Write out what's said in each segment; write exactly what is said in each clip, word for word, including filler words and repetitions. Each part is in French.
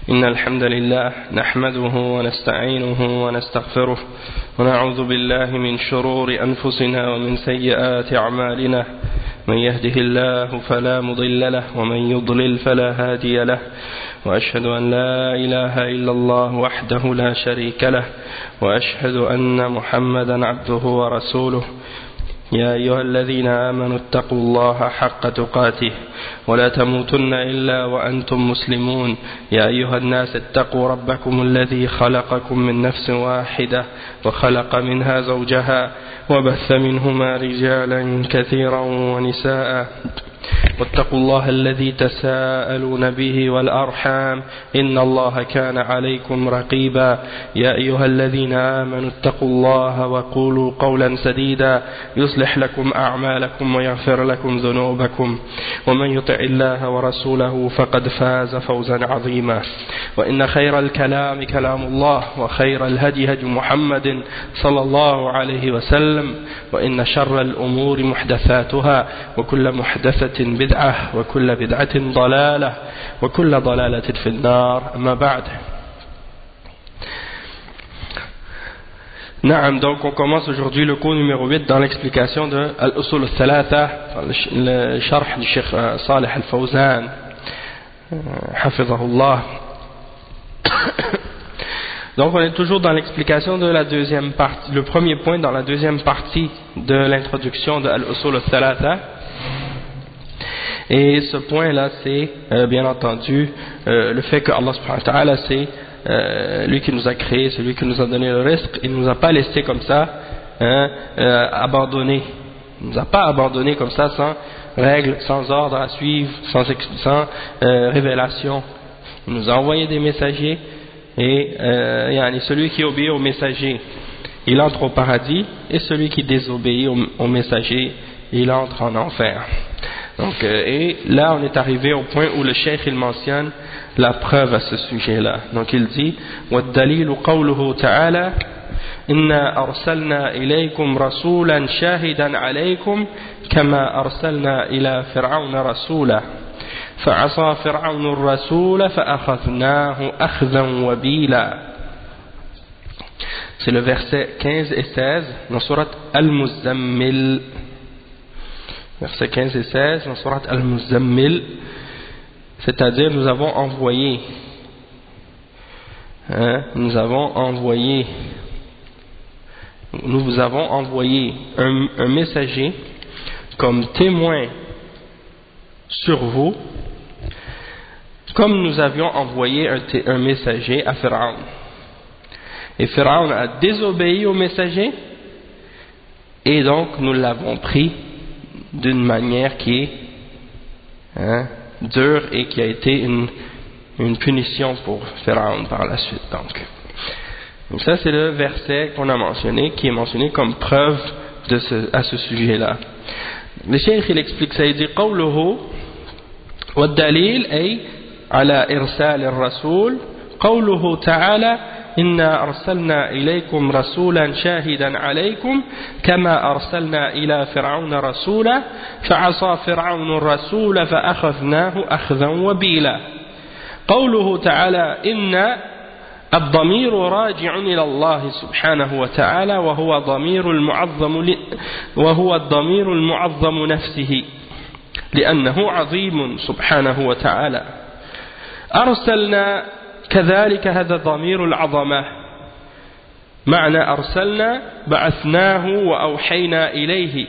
إن الحمد لله نحمده ونستعينه ونستغفره ونعوذ بالله من شرور أنفسنا ومن سيئات أعمالنا من يهده الله فلا مضل له ومن يضلل فلا هادي له وأشهد أن لا إله إلا الله وحده لا شريك له وأشهد أن محمدا عبده ورسوله يا أيها الذين آمنوا اتقوا الله حق تقاته ولا تموتن إلا وأنتم مسلمون يا أيها الناس اتقوا ربكم الذي خلقكم من نفس واحدة وخلق منها زوجها وبث منهما رجالا كثيرا ونساء واتقوا الله الذي تساءلون به والأرحام إن الله كان عليكم رقيبا يا أيها الذين آمنوا اتقوا الله وقولوا قولا سديدا يصلح لكم أعمالكم ويغفر لكم ذنوبكم ومن يطع الله ورسوله فقد فاز فوزا عظيما وإن خير الكلام كلام الله وخير الهدي هدي محمد صلى الله عليه وسلم وإن شر الأمور محدثاتها وكل محدثة بدعة وكل بدعة ضلالة وكل ضلالة في النار أما بعد. Naam, donc on commence aujourd'hui le cours numéro huit dans l'explication de Al-Usul al-Thalatha, le sharh du Cheikh Salih al-Fawzan hafizahullah. Donc on est toujours dans l'explication de la deuxième partie, le premier point dans la deuxième partie de l'introduction de Al-Usul al-Thalatha. Et ce point-là, c'est euh, bien entendu euh, le fait que Allah subhanahu wa ta'ala, c'est euh, lui qui nous a créé, c'est lui qui nous a donné le risque, il ne nous a pas laissé comme ça, hein, euh, abandonner. Il ne nous a pas abandonné comme ça, sans règles, sans ordre à suivre, sans, sans euh, révélation. Il nous a envoyé des messagers, et euh, yani, celui qui obéit aux messagers, il entre au paradis, et celui qui désobéit aux, aux messagers, il entre en enfer. Donc, euh, et là on est arrivé au point où le cheikh il mentionne la preuve à ce sujet-là. Donc il dit وَالدَّلِيلُ قَوْلُهُ تَعَالَى إِنَّا أَرْسَلْنَا إِلَيْكُمْ رَسُولًا شَاهِدًا عَلَيْكُمْ كَمَا أَرْسَلْنَا إِلَى فِرْعَوْنَ رَسُولًا فَعَصَى فِرْعَوْنُ الرَّسُولَ فَأَخَذْنَاهُ أَخْذًا وَبِيلًا. C'est le verset quinze et seize dans sourate Al-Muzammil. Versets quinze et seize dans sourate Al-Muzammil, c'est-à-dire nous avons envoyé, hein, nous avons envoyé, nous vous avons envoyé un, un messager comme témoin sur vous, comme nous avions envoyé un, un messager à Pharaon. Et Pharaon a désobéi au messager, et donc nous l'avons pris d'une manière qui est hein, dure et qui a été une, une punition pour Pharaon par la suite. Donc, donc ça c'est le verset qu'on a mentionné, qui est mentionné comme preuve de ce, à ce sujet-là. Le cheikh il explique ça, il dit قوله والدليل أي على إرسال الرسول قوله تعالى إنا أرسلنا إليكم رسولا شاهدا عليكم كما أرسلنا إلى فرعون رسولا فعصى فرعون الرسول فأخذناه أخذا وبيلا. قوله تعالى إن الضمير راجع إلى الله سبحانه وتعالى وهو ضمير المعظم وهو الضمير المعظم نفسه لأنه عظيم سبحانه وتعالى. أرسلنا كذلك هذا ضمير العظمة معنى أرسلنا بعثناه وأوحينا إليه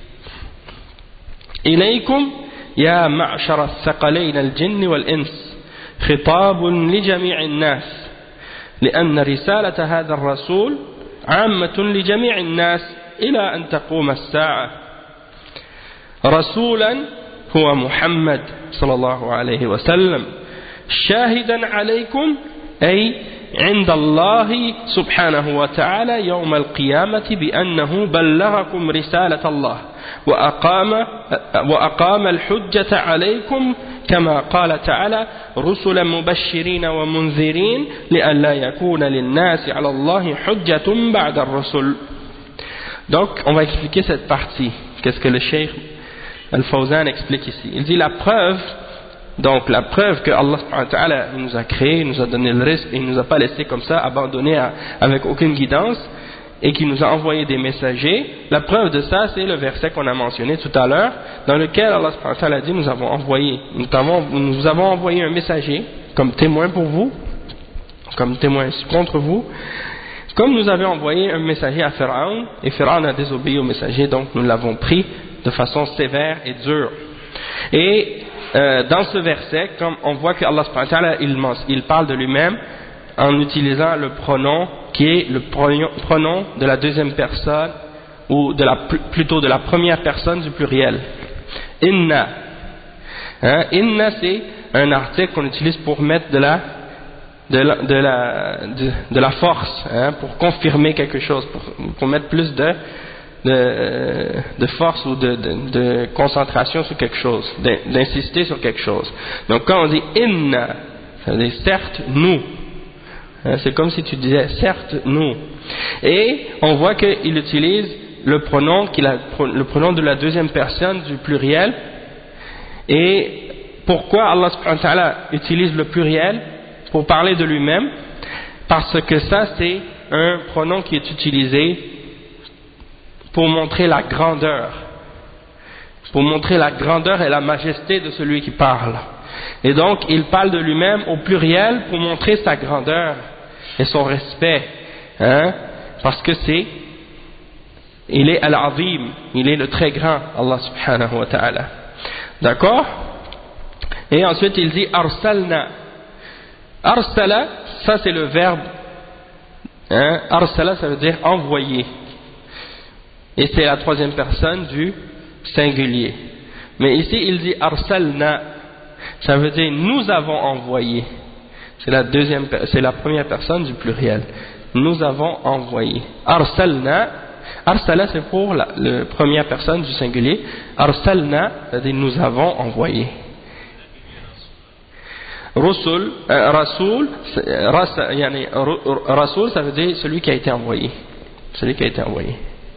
إليكم يا معشر الثقلين الجن والإنس خطاب لجميع الناس لأن رسالة هذا الرسول عامة لجميع الناس إلى أن تقوم الساعة. رسولا هو محمد صلى الله عليه وسلم شاهدا عليكم أي عند الله سبحانه وتعالى يوم القيامة بأنه بلغكم رسالة الله وأقام, وأقام الحجة عليكم كما قال تعالى رسلا مبشرين ومنذرين لئلا يكون للناس على الله حجة بعد الرسل. Donc on va expliquer cette partie. Qu'est-ce que le cheikh Al-Fawzan explique ici? Il dit la preuve Donc la preuve que Allah subhanahu wa ta'ala nous a créé, nous a donné le risque et il nous a pas laissé comme ça, abandonnés à, avec aucune guidance, et qui nous a envoyé des messagers, la preuve de ça c'est le verset qu'on a mentionné tout à l'heure, dans lequel Allah subhanahu wa ta'ala a dit nous avons envoyé, nous avons, nous avons envoyé un messager comme témoin pour vous, comme témoin contre vous, comme nous avions envoyé un messager à Pharaon, et Pharaon a désobéi au messager, donc nous l'avons pris de façon sévère et dure. Et euh, dans ce verset, comme on voit que Allah subhanahu wa ta'ala, il, il parle de lui-même en utilisant le pronom qui est le pronom de la deuxième personne, ou de la, plutôt de la première personne du pluriel. Inna. Hein, inna c'est un article qu'on utilise pour mettre de la de la, de la, de, de la force, hein, pour confirmer quelque chose, pour, pour mettre plus de, de, de force ou de, de, de concentration sur quelque chose, d'insister sur quelque chose. Donc quand on dit inna, ça veut dire certes nous, hein, c'est comme si tu disais certes nous. Et on voit qu'il utilise le pronom, qu'il a, le pronom de la deuxième personne du pluriel. Et pourquoi Allah subhanahu wa ta'ala utilise le pluriel pour parler de lui-même? Parce que ça c'est un pronom qui est utilisé pour montrer la grandeur, pour montrer la grandeur et la majesté de celui qui parle. Et donc il parle de lui-même au pluriel pour montrer sa grandeur et son respect, hein? Parce que c'est, il est Al-Azim, il est le très grand, Allah subhanahu wa ta'ala. D'accord? Et ensuite il dit Arsalna. Arsala, ça c'est le verbe, hein? Arsala ça veut dire envoyer, et c'est la troisième personne du singulier. Mais ici il dit Arsalna, ça veut dire nous avons envoyé, c'est la deuxième, c'est la première personne du pluriel. Nous avons envoyé. Arsalna, Arsala c'est pour la, la première personne du singulier. Arsalna, ça veut dire nous avons envoyé. Rasul, euh, Rasul, ras, yani, Rasul, ça veut dire celui qui a été envoyé. Celui qui a été envoyé.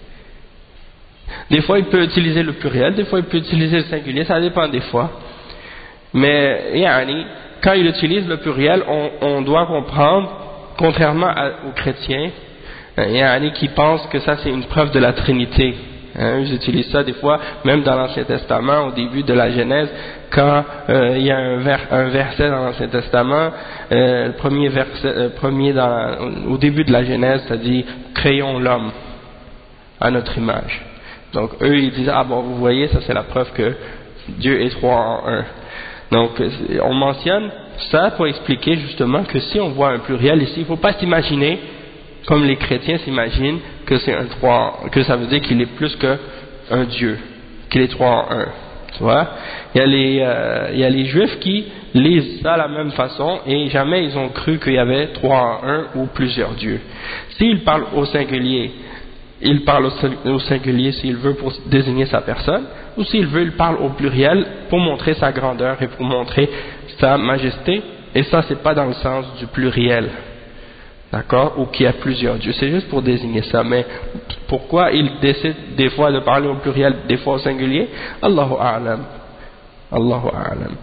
Des fois, il peut utiliser le pluriel, des fois, il peut utiliser le singulier, ça dépend des fois. Mais, yani, quand il utilise le pluriel, on, on doit comprendre, contrairement à, aux chrétiens, yani, qui pensent que ça c'est une preuve de la Trinité. Hein, ils utilisent ça des fois, même dans l'Ancien Testament, au début de la Genèse, quand euh, il y a un, vers, un verset dans l'Ancien Testament, euh, le premier verset, euh, premier dans, au début de la Genèse, ça dit « Créons l'homme à notre image ». Donc eux ils disent « Ah bon, vous voyez, ça c'est la preuve que Dieu est trois en un ». Donc on mentionne ça pour expliquer justement que si on voit un pluriel ici, il ne faut pas s'imaginer comme les chrétiens s'imaginent que c'est un trois, que ça veut dire qu'il est plus qu'un Dieu, qu'il est trois en un. Tu vois, il y a les, euh, il y a les juifs qui lisent ça de la même façon et jamais ils ont cru qu'il y avait trois en un ou plusieurs dieux. S'ils parlent au singulier, il parle au singulier s'il veut pour désigner sa personne, ou s'il veut il parle au pluriel pour montrer sa grandeur et pour montrer sa majesté, et ça c'est pas dans le sens du pluriel. D'accord, ou qu'il y a plusieurs dieux, c'est juste pour désigner ça. Mais pourquoi il décide des fois de parler au pluriel, des fois au singulier? Allahu a'lam. Allahu a'lam.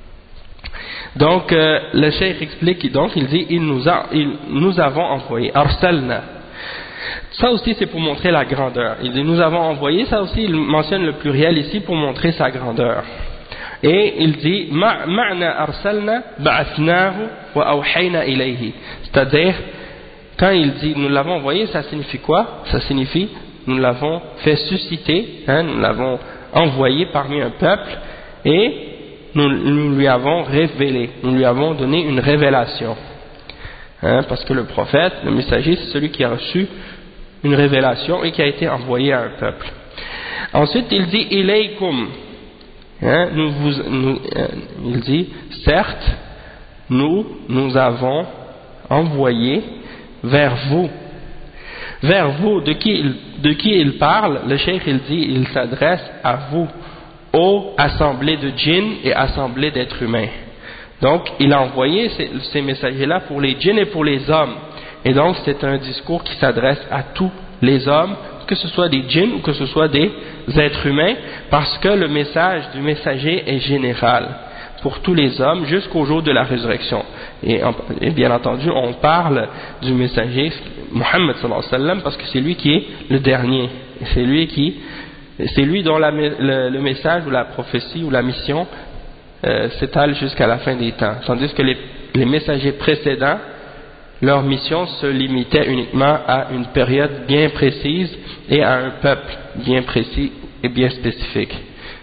Donc euh, le cheikh explique, donc il dit il nous, a, il, nous avons envoyé, arsalna. Ça aussi c'est pour montrer la grandeur. Il dit nous avons envoyé, ça aussi il mentionne le pluriel ici pour montrer sa grandeur. Et il dit ma'na arsalna ba'athnahu wa awhayna ilayhi, c'est-à-dire quand il dit nous l'avons envoyé, ça signifie quoi? Ça signifie nous l'avons fait susciter, hein, nous l'avons envoyé parmi un peuple et nous, nous lui avons révélé, nous lui avons donné une révélation, hein, parce que le prophète, le messager, c'est celui qui a reçu une révélation et qui a été envoyé à un peuple. Ensuite il dit ilaykum, hein, nous vous, nous, euh, il dit certes nous nous avons envoyé vers vous. Vers vous, de qui il, de qui il parle? Le cheikh il dit il s'adresse à vous, aux assemblées de djinns et assemblées d'êtres humains. Donc il a envoyé ces, ces messagers là pour les djinns et pour les hommes, et donc c'est un discours qui s'adresse à tous les hommes, que ce soit des djinns ou que ce soit des êtres humains, parce que le message du messager est général. pour tous les hommes jusqu'au jour de la résurrection. Et, et bien entendu, on parle du messager Muhammad sallallahu alayhi wa sallam parce que c'est lui qui est le dernier. C'est lui qui, c'est lui dont la, le, le message ou la prophétie ou la mission euh, s'étale jusqu'à la fin des temps. Tandis que les, les messagers précédents, leur mission se limitait uniquement à une période bien précise et à un peuple bien précis et bien spécifique.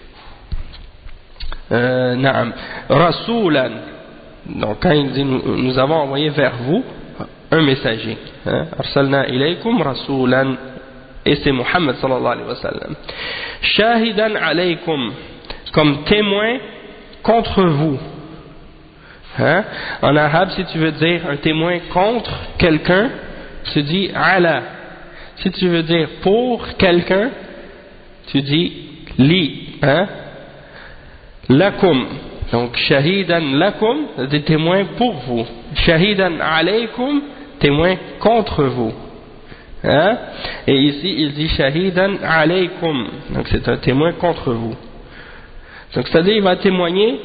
Euh, Naam. Rasoulan. Donc quand il dit nous, nous avons envoyé vers vous un messager. Arsalna ilaykum rasoulan. Et c'est Muhammad sallallahu alayhi wa sallam. Shahidan alaykum. Comme témoin contre vous. Hein? En arabe, si tu veux dire un témoin contre quelqu'un, tu dis ala. Si tu veux dire pour quelqu'un, tu dis li. Hein? Lakum. Donc shahidan lakum, des témoins pour vous. Shahidan alaykum, témoin contre vous. Hein? Et ici, il dit shahidan alaykum. Donc c'est un témoin contre vous. Donc c'est-à-dire il va témoigner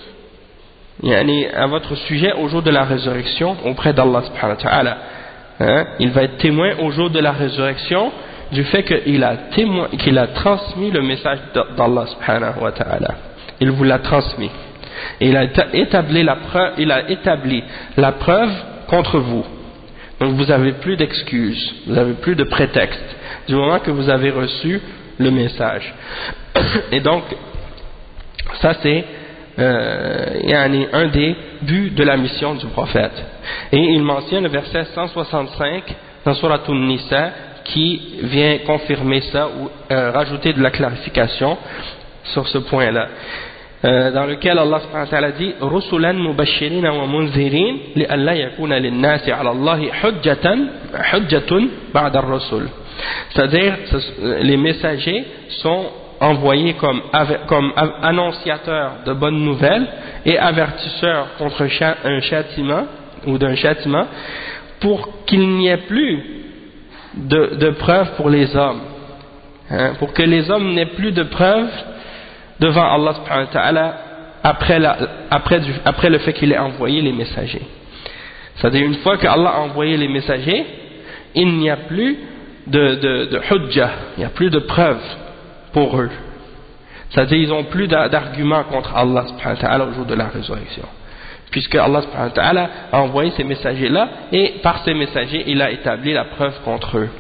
à votre sujet au jour de la résurrection auprès d'Allah subhanahu wa ta'ala. Hein? Il va être témoin au jour de la résurrection du fait qu'il a, témoin, qu'il a transmis le message d'Allah subhanahu wa ta'ala. Il vous l'a transmis. Et il a établi la preuve, il a établi la preuve contre vous. Donc vous n'avez plus d'excuses, vous n'avez plus de prétexte du moment que vous avez reçu le message. Et donc, ça c'est Euh, un des buts de la mission du prophète. Et il mentionne le verset cent soixante-cinq dans Surat An-Nisa qui vient confirmer ça ou euh, rajouter de la clarification sur ce point-là, euh, dans lequel Allah subhanahu wa ta'ala dit Rusulan mubashirina wa munzirin li'alla yakuna lin-nasi 'ala Allahi hujjatan hujjatun ba'da ar-rusul. C'est-à-dire les messagers sont envoyés comme, comme annonciateurs de bonnes nouvelles et avertisseurs contre un châtiment ou d'un châtiment pour qu'il n'y ait plus de, de preuves pour les hommes, hein, pour que les hommes n'aient plus de preuves devant Allah subhanahu wa ta'ala après, la, après, du, après le fait qu'il ait envoyé les messagers. C'est-à-dire une fois qu'Allah a envoyé les messagers, il n'y a plus de, de, de hujjah, il n'y a plus de preuves pour eux. C'est-à-dire ils n'ont plus d'arguments contre Allah subhanahu wa ta'ala au jour de la résurrection. Puisque Allah subhanahu wa ta'ala a envoyé ces messagers-là et par ces messagers il a établi la preuve contre eux.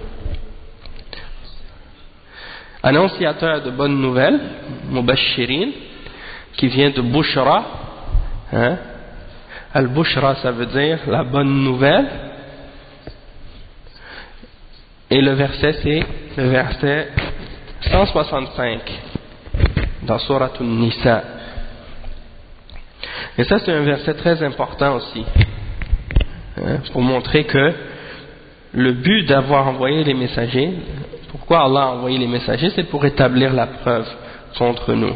Annonciateur de bonnes nouvelles, mubashirin, qui vient de Bushra. Hein? Al-Bushra, ça veut dire la bonne nouvelle. Et le verset, c'est le verset cent soixante-cinq dans Surat An-Nisa. Et ça c'est un verset très important aussi, hein, pour montrer que le but d'avoir envoyé les messagers, pourquoi Allah a envoyé les messagers, c'est pour établir la preuve contre nous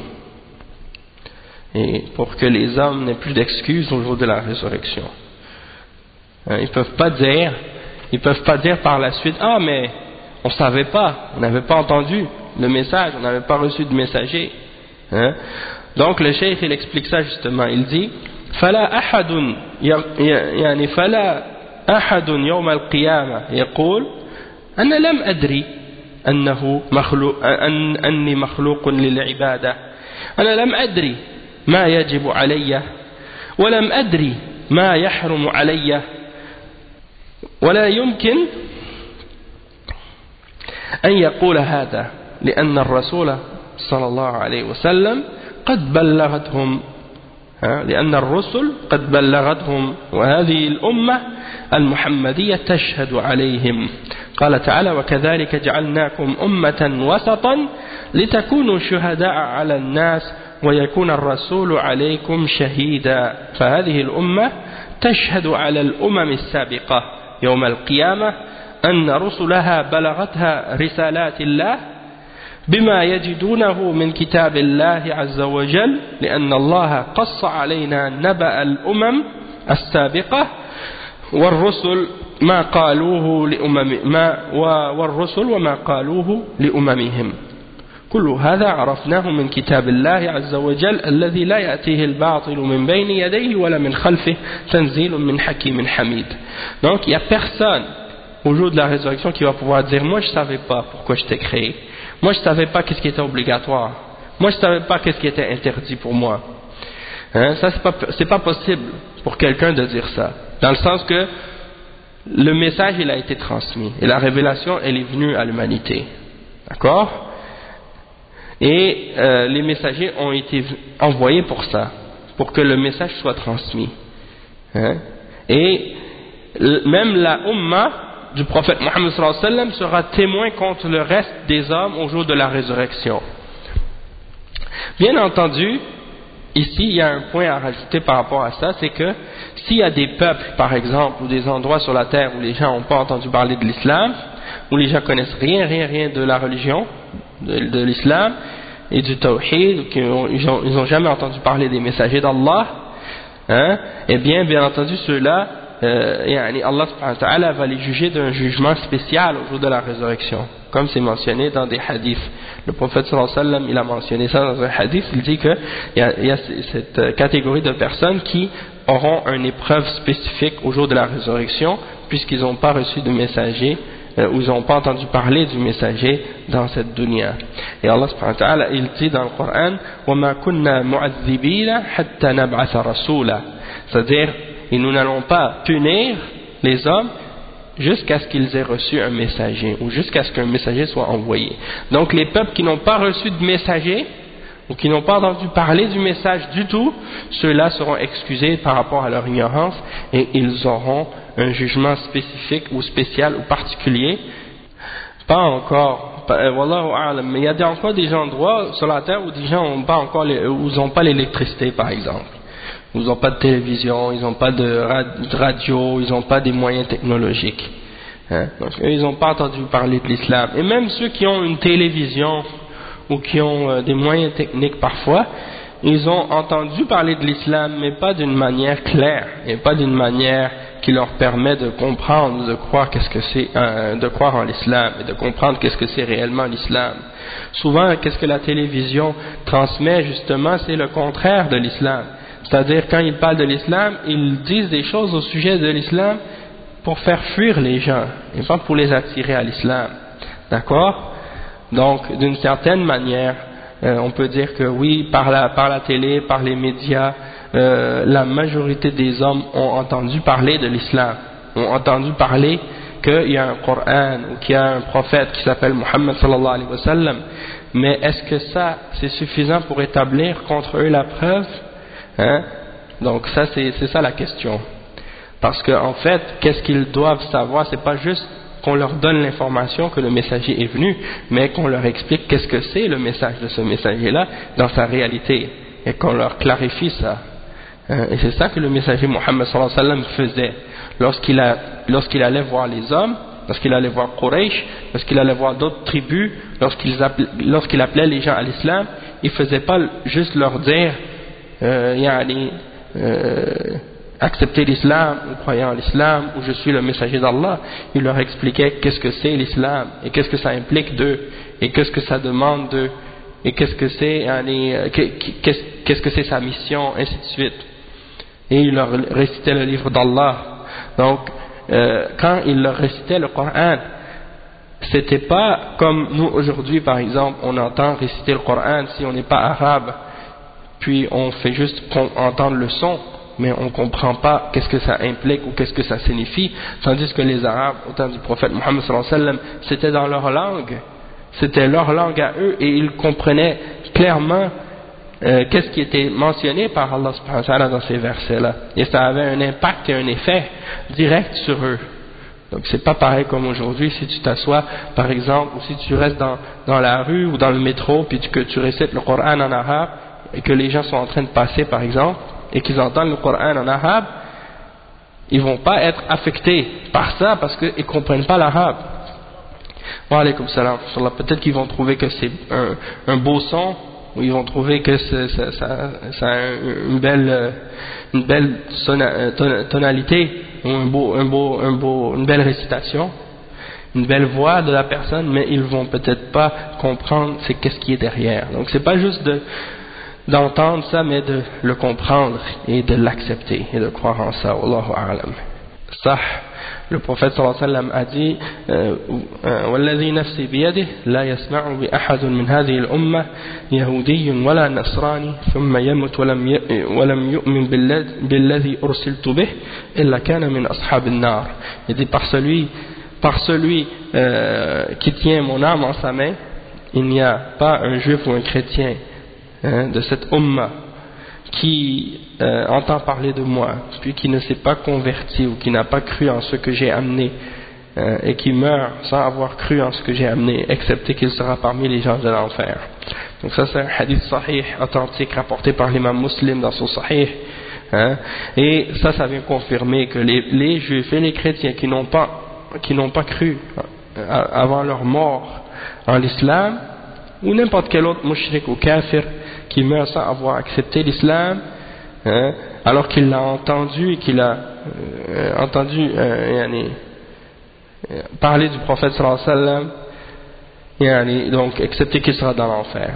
et pour que les hommes n'aient plus d'excuses au jour de la résurrection. Hein, ils peuvent pas dire ils peuvent pas dire par la suite ah mais on savait pas, on n'avait pas entendu le message, on n'avait pas reçu de messager. Hein? Donc le cheikh il explique ça justement, il dit فلا أحد يعني فلا أحد يوم القيامة يقول أنا لم أدري أنه مخلوق أن أني مخلوق للعبادة، أنا لم أدري ما يجب علي ولم أدري ما يحرم علي، ولا يمكن أن يقول هذا لأن الرسول صلى الله عليه وسلم قد بلغتهم لأن الرسل قد بلغتهم وهذه الأمة المحمدية تشهد عليهم. قال تعالى وكذلك جعلناكم أمة وسطا لتكونوا شهداء على الناس ويكون الرسول عليكم شهيدا، فهذه الأمة تشهد على الأمم السابقة يوم القيامة أن رسلها بلغتها رسالات الله بما يجدونه من كتاب الله عز وجل، لأن الله قص علينا نبأ الأمم السابقة والرسل ما قالوه لأمم ما والرسل وما قالوه لأممهم. كل هذا عرفناه من كتاب الله عز وجل الذي لا يأتيه الباطل من بين يديه ولا من خلفه تنزيل من حكيم حميد. Donc il n'y a personne au jour de la résurrection qui va pouvoir dire moi je ne savais pas pourquoi je t'ai créé, moi je ne savais pas qu'est-ce qui était obligatoire, moi je ne savais pas qu'est-ce qui était interdit pour moi. Hein, ça c'est pas, c'est pas possible pour quelqu'un de dire ça, dans le sens que le message il a été transmis et la révélation elle est venue à l'humanité, d'accord? Et euh, les messagers ont été envoyés pour ça, pour que le message soit transmis. Hein? Et même la Ummah du prophète Mohammed sallallahu alayhi wa sallam sera témoin contre le reste des hommes au jour de la résurrection. Bien entendu, ici il y a un point à rajouter par rapport à ça, c'est que s'il y a des peuples par exemple ou des endroits sur la terre où les gens n'ont pas entendu parler de l'islam, où les gens connaissent rien, rien, rien de la religion, de, de l'islam et du tawhid, ils n'ont ils ont jamais entendu parler des messagers d'Allah, hein, et bien, bien entendu, ceux-là, euh, Allah subhanahu wa ta'ala va les juger d'un jugement spécial au jour de la résurrection, comme c'est mentionné dans des hadiths. Le prophète sallallahu alayhi wa sallam, il a mentionné ça dans un hadith, il dit qu'il y, a, il y a cette catégorie de personnes qui auront une épreuve spécifique au jour de la résurrection, puisqu'ils n'ont pas reçu de messager, ou ils n'ont pas entendu parler du messager dans cette dunya. Et Allah subhanahu wa ta'ala, il dit dans le Coran وَمَا كُنَّا مُعَذِّبِينَ حَتَّى نَبْعَثَ رَسُولًا, c'est-à-dire, et nous n'allons pas punir les hommes jusqu'à ce qu'ils aient reçu un messager, ou jusqu'à ce qu'un messager soit envoyé. Donc les peuples qui n'ont pas reçu de messager, ou qui n'ont pas entendu parler du message du tout, ceux-là seront excusés par rapport à leur ignorance, et ils auront un jugement spécifique ou spécial ou particulier. Pas encore, euh, wallahu a'lam, mais il y a encore des endroits sur la terre où des gens n'ont pas encore les, où ils n'ont pas l'électricité par exemple, où ils n'ont pas de télévision, ils n'ont pas de radio, ils n'ont pas des moyens technologiques, hein? Donc eux, ils n'ont pas entendu parler de l'islam. Et même ceux qui ont une télévision ou qui ont euh, des moyens techniques parfois, ils ont entendu parler de l'islam, mais pas d'une manière claire, et pas d'une manière qui leur permet de comprendre, de croire qu'est-ce que c'est, euh, de croire en l'islam, et de comprendre qu'est-ce que c'est réellement l'islam. Souvent, qu'est-ce que la télévision transmet justement, c'est le contraire de l'islam. C'est-à-dire, quand ils parlent de l'islam, ils disent des choses au sujet de l'islam pour faire fuir les gens, et pas pour les attirer à l'islam. D'accord? Donc, d'une certaine manière, euh, on peut dire que oui, par la, par la télé, par les médias, euh, la majorité des hommes ont entendu parler de l'islam, ont entendu parler qu'il y a un Coran ou qu'il y a un prophète qui s'appelle Muhammad sallallahu alayhi wa sallam. Mais est-ce que ça, c'est suffisant pour établir contre eux la preuve? Hein? Donc ça, c'est, c'est ça la question. Parce qu'en en fait, qu'est-ce qu'ils doivent savoir? C'est pas juste qu'on leur donne l'information que le messager est venu, mais qu'on leur explique qu'est-ce que c'est le message de ce messager-là dans sa réalité, et qu'on leur clarifie ça. Hein? Et c'est ça que le messager Muhammad sallallahu alayhi wa sallam faisait lorsqu'il, a, lorsqu'il allait voir les hommes, lorsqu'il allait voir Quraysh, lorsqu'il allait voir d'autres tribus, lorsqu'il appelait, lorsqu'il appelait les gens à l'islam. Il ne faisait pas juste leur dire euh, yani, euh, accepter l'islam ou croyez en l'islam ou je suis le messager d'Allah. Il leur expliquait qu'est-ce que c'est l'islam et qu'est-ce que ça implique d'eux et qu'est-ce que ça demande d'eux et qu'est-ce que c'est yani, qu'est-ce, qu'est-ce que c'est sa mission, ainsi de suite. Et il leur récitait le livre d'Allah. Donc euh, quand il leur récitait le Coran, c'était pas comme nous aujourd'hui par exemple, on entend réciter le Coran si on n'est pas arabe, puis on fait juste entendre le son, mais on ne comprend pas qu'est-ce que ça implique ou qu'est-ce que ça signifie, tandis que les Arabes, au temps du prophète Mohammed sallallahu alayhi wa sallam, c'était dans leur langue, c'était leur langue à eux, et ils comprenaient clairement euh, qu'est-ce qui était mentionné par Allah subhanahu wa ta'ala dans ces versets-là, et ça avait un impact et un effet direct sur eux. Donc c'est pas pareil comme aujourd'hui, si tu t'assois par exemple, ou si tu restes dans, dans la rue ou dans le métro, puis que tu récites le Coran en arabe, et que les gens sont en train de passer par exemple, et qu'ils entendent le Coran en arabe, ils vont pas être affectés par ça parce qu'ils ne comprennent pas l'arabe. Wa alaykoum salam. Peut-être qu'ils vont trouver que c'est un, un beau son, ou ils vont trouver que c'est, ça, ça, ça a une belle, une belle tonalité, ou un beau, un beau, un beau, une belle récitation. une belle voix de la personne, mais ils vont peut-être pas comprendre c'est qu'est-ce qui est derrière. Donc c'est pas juste de d'entendre ça, mais de le comprendre et de l'accepter et de croire en ça. Wallahu a'lam. Ça, le prophète sallallahu alayhi wa sallam a dit والذي نفسي بيده لا يسمع بأحد من هذه الأمة يهودي ولا نصراني ثم يمت ولم ولم يؤمن بالذي أرسلت به إلا كان من أصحاب النار. Il dit par celui par celui euh, qui tient mon âme en sa main, il n'y a pas un juif ou un chrétien hein, de cette umma qui euh, entend parler de moi, puis qui ne s'est pas converti ou qui n'a pas cru en ce que j'ai amené euh, et qui meurt sans avoir cru en ce que j'ai amené, excepté qu'il sera parmi les gens de l'enfer. Donc ça c'est un hadith sahih, authentique, rapporté par l'imam Muslim dans son sahih. Hein, et ça, ça vient confirmer que les, les juifs et les chrétiens qui n'ont pas, qui n'ont pas cru euh, avant leur mort en l'islam, ou n'importe quel autre mushrik ou kafir qui meurt sans avoir accepté l'islam, hein, alors qu'il l'a entendu et qu'il a euh, entendu euh, yani, euh, parler du prophète sallallahu alayhi wa sallam, yani, donc accepter qu'il sera dans l'enfer.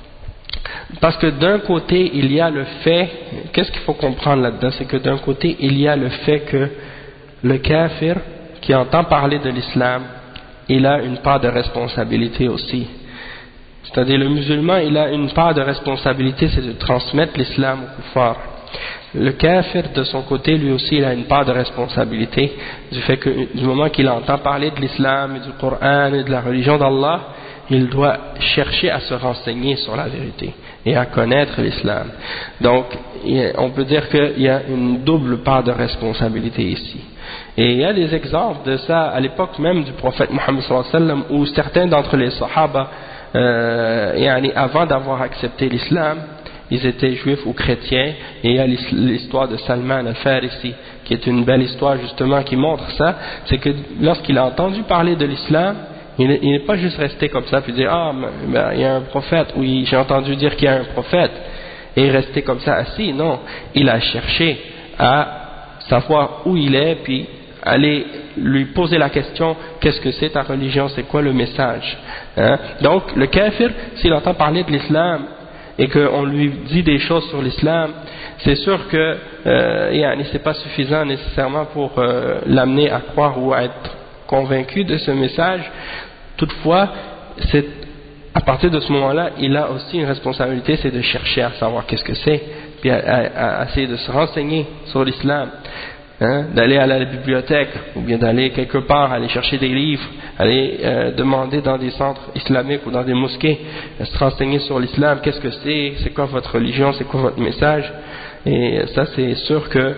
Parce que d'un côté il y a le fait, qu'est-ce qu'il faut comprendre là-dedans, c'est que d'un côté il y a le fait que le kafir qui entend parler de l'islam, il a une part de responsabilité aussi. C'est-à-dire le musulman, il a une part de responsabilité, c'est de transmettre l'islam au kuffar. Le kafir, de son côté, lui aussi, il a une part de responsabilité du fait que du moment qu'il entend parler de l'islam et du Coran et de la religion d'Allah, il doit chercher à se renseigner sur la vérité et à connaître l'islam. Donc, on peut dire qu'il y a une double part de responsabilité ici. Et il y a des exemples de ça à l'époque même du prophète Mohammed sallallahu alayhi wa sallam, où certains d'entre les sahaba, Euh, yani avant d'avoir accepté l'islam, ils étaient juifs ou chrétiens, et il y a l'histoire de Salman al-Farisi, qui est une belle histoire justement qui montre ça, c'est que lorsqu'il a entendu parler de l'islam, il n'est pas juste resté comme ça, puis dire ah, ben, il y a un prophète, oui j'ai entendu dire qu'il y a un prophète, et rester comme ça assis, non, il a cherché à savoir où il est, puis aller lui poser la question, qu'est-ce que c'est ta religion, c'est quoi le message, hein? Donc le kafir, s'il entend parler de l'islam et qu'on lui dit des choses sur l'islam, c'est sûr que euh, c'est pas suffisant nécessairement pour euh, l'amener à croire ou à être convaincu de ce message. Toutefois, c'est à partir de ce moment-là, il a aussi une responsabilité, c'est de chercher à savoir qu'est-ce que c'est, puis à, à, à essayer de se renseigner sur l'islam. Hein, d'aller à la bibliothèque ou bien d'aller quelque part, aller chercher des livres, aller euh, demander dans des centres islamiques ou dans des mosquées, euh, se renseigner sur l'islam, qu'est-ce que c'est, c'est quoi votre religion, c'est quoi votre message. Et ça c'est sûr que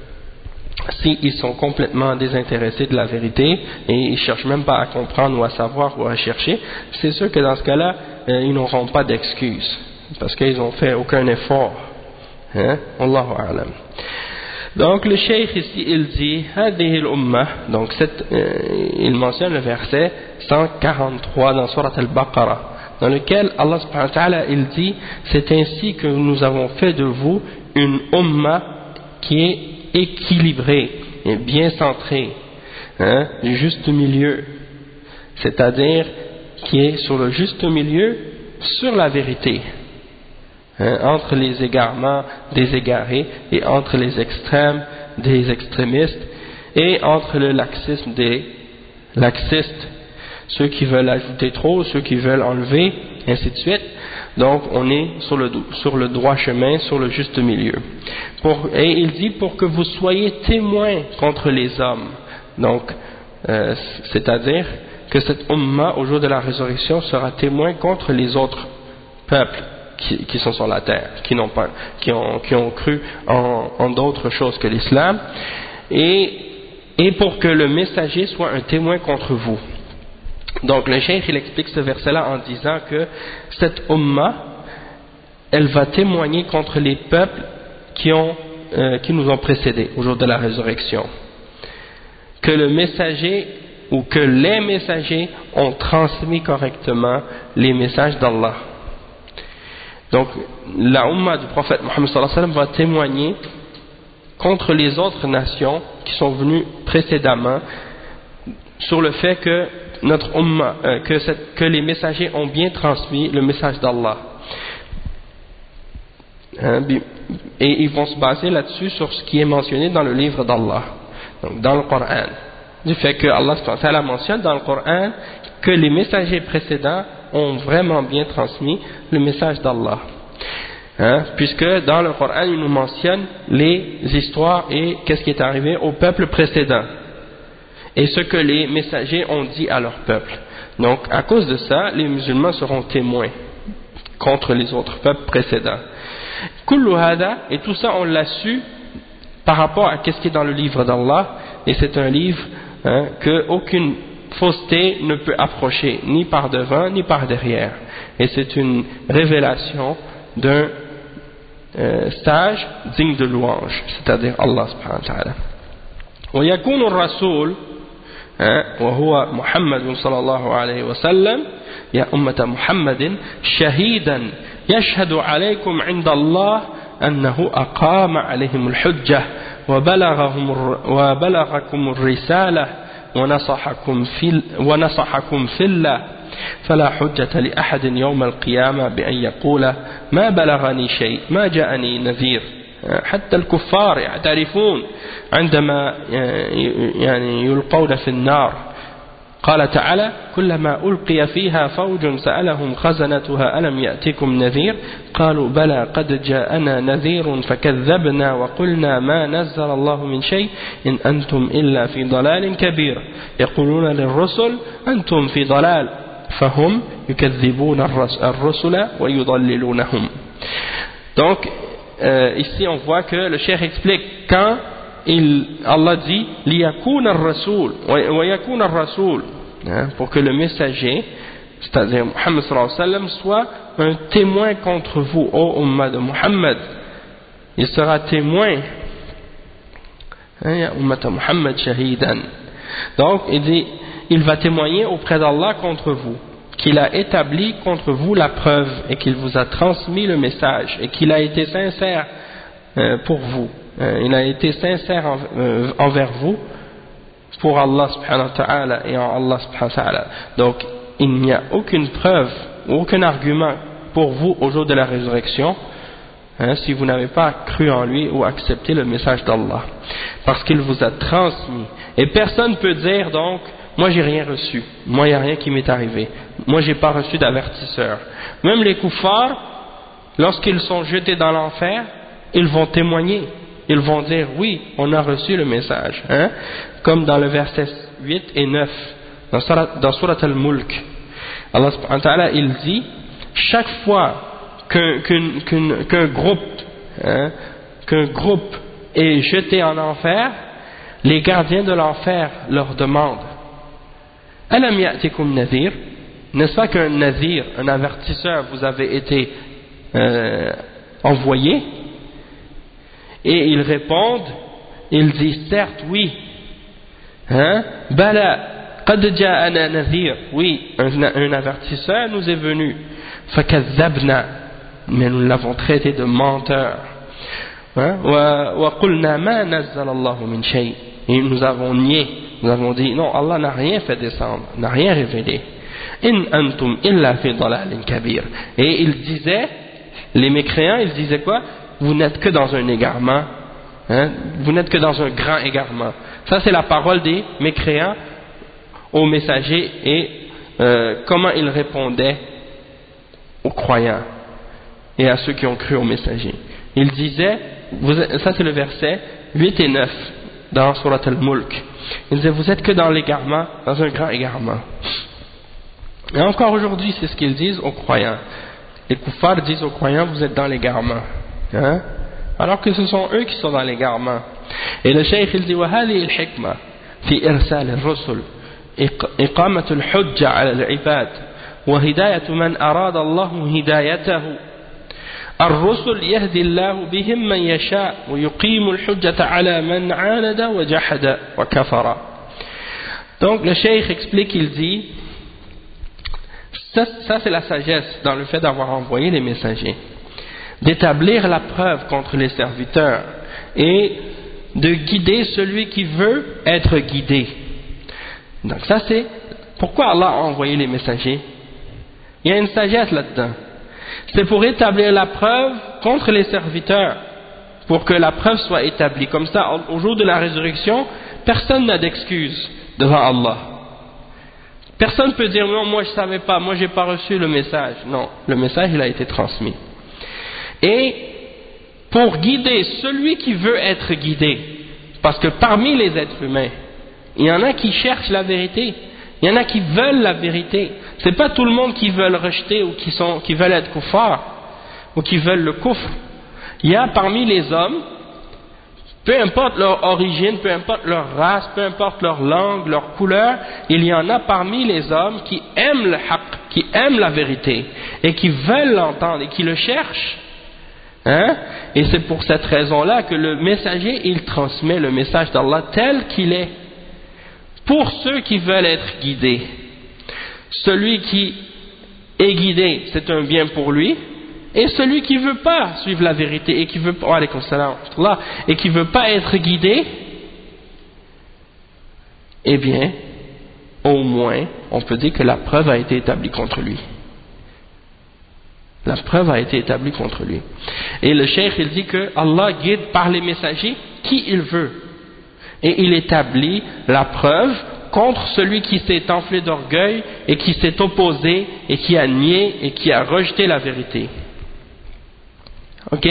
s'ils sont complètement désintéressés de la vérité et ils cherchent même pas à comprendre ou à savoir ou à chercher, c'est sûr que dans ce cas-là euh, ils n'auront pas d'excuses parce qu'ils n'ont fait aucun effort. Hein? Allahu a'lam. Donc le cheikh ici il dit هذه الأمة, donc cette, euh, il mentionne le verset cent quarante-trois dans Surat al-Baqarah, dans lequel Allah subhanahu wa ta'ala il dit c'est ainsi que nous avons fait de vous une umma qui est équilibrée et bien centrée, hein, du juste milieu, c'est-à-dire qui est sur le juste milieu sur la vérité. Hein, entre les égarements des égarés et entre les extrêmes des extrémistes et entre le laxisme des laxistes, ceux qui veulent ajouter trop, ceux qui veulent enlever, ainsi de suite. Donc on est sur le, sur le droit chemin, sur le juste milieu. Pour, et il dit pour que vous soyez témoins contre les hommes. Donc euh, c'est-à-dire que cette umma au jour de la résurrection sera témoin contre les autres peuples Qui, qui sont sur la terre, qui n'ont pas, qui ont, qui ont cru en, en d'autres choses que l'islam, et, et pour que le messager soit un témoin contre vous. Donc le cheikh il explique ce verset-là en disant que cette umma, elle va témoigner contre les peuples qui ont, euh, qui nous ont précédés au jour de la résurrection, que le messager ou que les messagers ont transmis correctement les messages d'Allah. Donc la umma du prophète Mohammed sallallahu alayhi wa sallam va témoigner contre les autres nations qui sont venues précédemment sur le fait que notre umma, euh, que, cette, que les messagers ont bien transmis le message d'Allah. Hein, et ils vont se baser là-dessus sur ce qui est mentionné dans le livre d'Allah, donc dans le Coran. Du fait que Allah subhanahu wa ta'ala mentionne dans le Coran que les messagers précédents ont vraiment bien transmis le message d'Allah. Hein, puisque dans le Coran il nous mentionne les histoires et qu'est-ce qui est arrivé au peuple précédent et ce que les messagers ont dit à leur peuple. Donc à cause de ça, les musulmans seront témoins contre les autres peuples précédents. Kullu hada, et tout ça on l'a su par rapport à qu'est-ce qui est dans le livre d'Allah, et c'est un livre hein, que aucune fausseté ne peut approcher, ni par devant ni par derrière, et c'est une révélation d'un euh, sage digne de louange, c'est-à-dire Allah subhanahu wa ta'ala. ويكون الرسول وهو محمد صلى الله عليه وسلم يا أمة محمد شهيدا يشهد عليكم عند الله أنه أقام عليهم الحجة وبلغهم وبلغكم الرسالة ونصحكم في ونصحكم في الله فلا حجة لأحد يوم القيامة بأن يقول ما بلغني شيء ما جاءني نذير. حتى الكفار يعترفون عندما يعني يلقون في النار. قال تعالى كلما ألقي فيها فوج سألهم خزنتها ألم يأتكم نذير قالوا بلى قد جاءنا نذير فكذبنا وقلنا ما نزل الله من شيء إن أنتم إلا في ضلال كبير يقولون للرسل أنتم في ضلال فهم يكذبون الرسل ويضللونهم. Donc euh, ici on voit que le cheikh explique quand il, Allah dit liyakuna ar-rasul wa yakuna ar-rasul, pour que le messager, c'est-à-dire Muhammad sallallahu alayhi wa sallam, soit un témoin contre vous, ô umma de Muhammad. Il sera témoin, ya umma de Muhammad shahidan. Donc il dit il va témoigner auprès d'Allah contre vous, qu'il a établi contre vous la preuve et qu'il vous a transmis le message et qu'il a été sincère euh, pour vous. Il a été sincère envers vous pour Allah subhanahu wa ta'ala et en Allah subhanahu wa ta'ala. Donc il n'y a aucune preuve, aucun argument pour vous au jour de la résurrection hein, si vous n'avez pas cru en lui ou accepté le message d'Allah, parce qu'il vous a transmis. Et personne ne peut dire donc moi j'ai rien reçu, moi il n'y a rien qui m'est arrivé, moi j'ai pas reçu d'avertisseur. Même les kuffars, lorsqu'ils sont jetés dans l'enfer, ils vont témoigner. Ils vont dire oui, on a reçu le message, hein? Comme dans le verset huit et neuf dans Surat, dans Surat Al-Mulk. Allah subhanahu wa ta'ala il dit chaque fois qu'un, qu'un, qu'un, qu'un groupe hein, qu'un groupe est jeté en enfer, les gardiens de l'enfer leur demandent Alam ya'tikum nadhir, n'est-ce pas qu'un nadhir, un avertisseur vous avait été euh, envoyé? Et ils répondent, ils disent certes oui, hein, bala qad ja'ana nadhir, oui, un, un avertisseur nous est venu, fakadhabna, mais nous l'avons traité de menteur, hein, wa, wa qulna ma nazzala Allahu min shay, et nous avons nié, nous avons dit non, Allah n'a rien fait descendre, n'a rien révélé, in antum illa fi dalalin kabir, et ils disaient, les mécréants, ils disaient quoi? Vous n'êtes que dans un égarement, hein? Vous n'êtes que dans un grand égarement. Ça c'est la parole des mécréants aux messagers et euh, comment ils répondaient aux croyants et à ceux qui ont cru aux messagers. Ils disaient, vous, ça c'est le verset huit et neuf dans Surat Al-Mulk. Ils disaient vous êtes que dans l'égarement, dans un grand égarement. Et encore aujourd'hui c'est ce qu'ils disent aux croyants. Les kuffars disent aux croyants vous êtes dans l'égarement. Hein? Alors que ce sont eux qui sont dans l'égarement. Et le cheikh il dit وهذه الحكمة في إرسال الرسل إقامة الحجة على العباد وهداية من أراد الله هدايته الرسل يهدي الله بهم من يشاء ويقيم الحجة على من عاند وجحد وكفر. Donc le cheikh explique, il dit ça, ça c'est la sagesse dans le fait d'avoir envoyé les messagers, d'établir la preuve contre les serviteurs et de guider celui qui veut être guidé, Donc ça c'est pourquoi Allah a envoyé les messagers. Il y a une sagesse là-dedans. C'est pour établir la preuve contre les serviteurs, pour que la preuve soit établie. Comme ça, au jour de la résurrection, personne n'a d'excuse devant Allah. Personne ne peut dire non, moi je ne savais pas, moi je n'ai pas reçu le message. Non, le message il a été transmis. Et pour guider celui qui veut être guidé, parce que parmi les êtres humains, il y en a qui cherchent la vérité, il y en a qui veulent la vérité. Ce n'est pas tout le monde qui veut le rejeter ou qui, sont, qui veulent être kuffar ou qui veulent le kufr. Il y a parmi les hommes, peu importe leur origine, peu importe leur race, peu importe leur langue, leur couleur, il y en a parmi les hommes qui aiment le haqq, qui aiment la vérité et qui veulent l'entendre et qui le cherchent. Hein? Et c'est pour cette raison-là que le messager, il transmet le message d'Allah tel qu'il est pour ceux qui veulent être guidés. Celui qui est guidé, c'est un bien pour lui, et celui qui ne veut pas suivre la vérité et qui veut pas, et qui veut pas être guidé, eh bien, au moins, on peut dire que la preuve a été établie contre lui. La preuve a été établie contre lui. Et le cheikh, il dit que Allah guide par les messagers qui il veut. Et il établit la preuve contre celui qui s'est enflé d'orgueil et qui s'est opposé et qui a nié et qui a rejeté la vérité. Ok?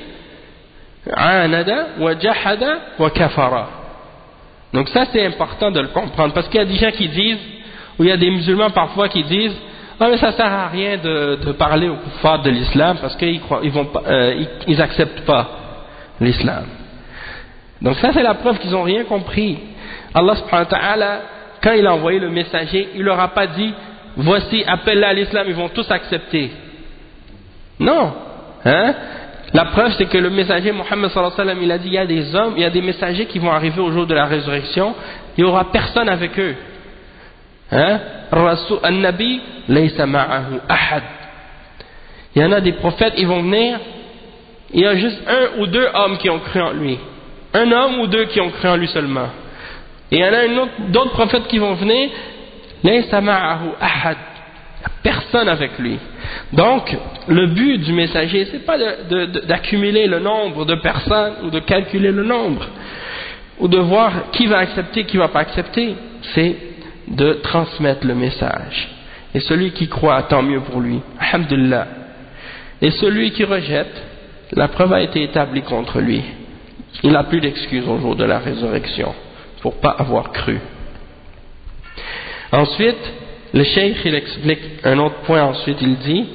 Anada wa jahada wa kafara. Donc ça c'est important de le comprendre, parce qu'il y a des gens qui disent, ou il y a des musulmans parfois qui disent, ah mais ça sert à rien de, de parler aux kuffars de l'islam parce qu'ils croient, ils vont pas, euh, ils, ils acceptent pas l'islam. Donc ça c'est la preuve qu'ils n'ont rien compris. Allah subhanahu wa ta'ala, quand il a envoyé le messager, il leur a pas dit voici, appelle-les à l'islam, ils vont tous accepter. Non, hein? La preuve c'est que le messager Mohammed sallallahu alayhi wa sallam, il a dit il y a des hommes, il y a des messagers qui vont arriver au jour de la résurrection, il n'y aura personne avec eux. Hein? Al-Nabi laysa ma'ahu ahad. Il y en a des prophètes, ils vont venir, il y a juste un ou deux hommes qui ont cru en lui. Un homme ou deux qui ont cru en lui seulement. Et il y en a une autre, d'autres prophètes qui vont venir, laysa ma'ahu ahad. Il n'y a personne avec lui. Donc, le but du messager, c'est pas de, de, de, d'accumuler le nombre de personnes ou de calculer le nombre ou de voir qui va accepter, qui va pas accepter. C'est de transmettre le message. Et celui qui croit, tant mieux pour lui. Alhamdulillah. Et celui qui rejette, la preuve a été établie contre lui. Il n'a plus d'excuse au jour de la résurrection pour pas avoir cru. Ensuite, le cheikh il explique un autre point. Ensuite, il dit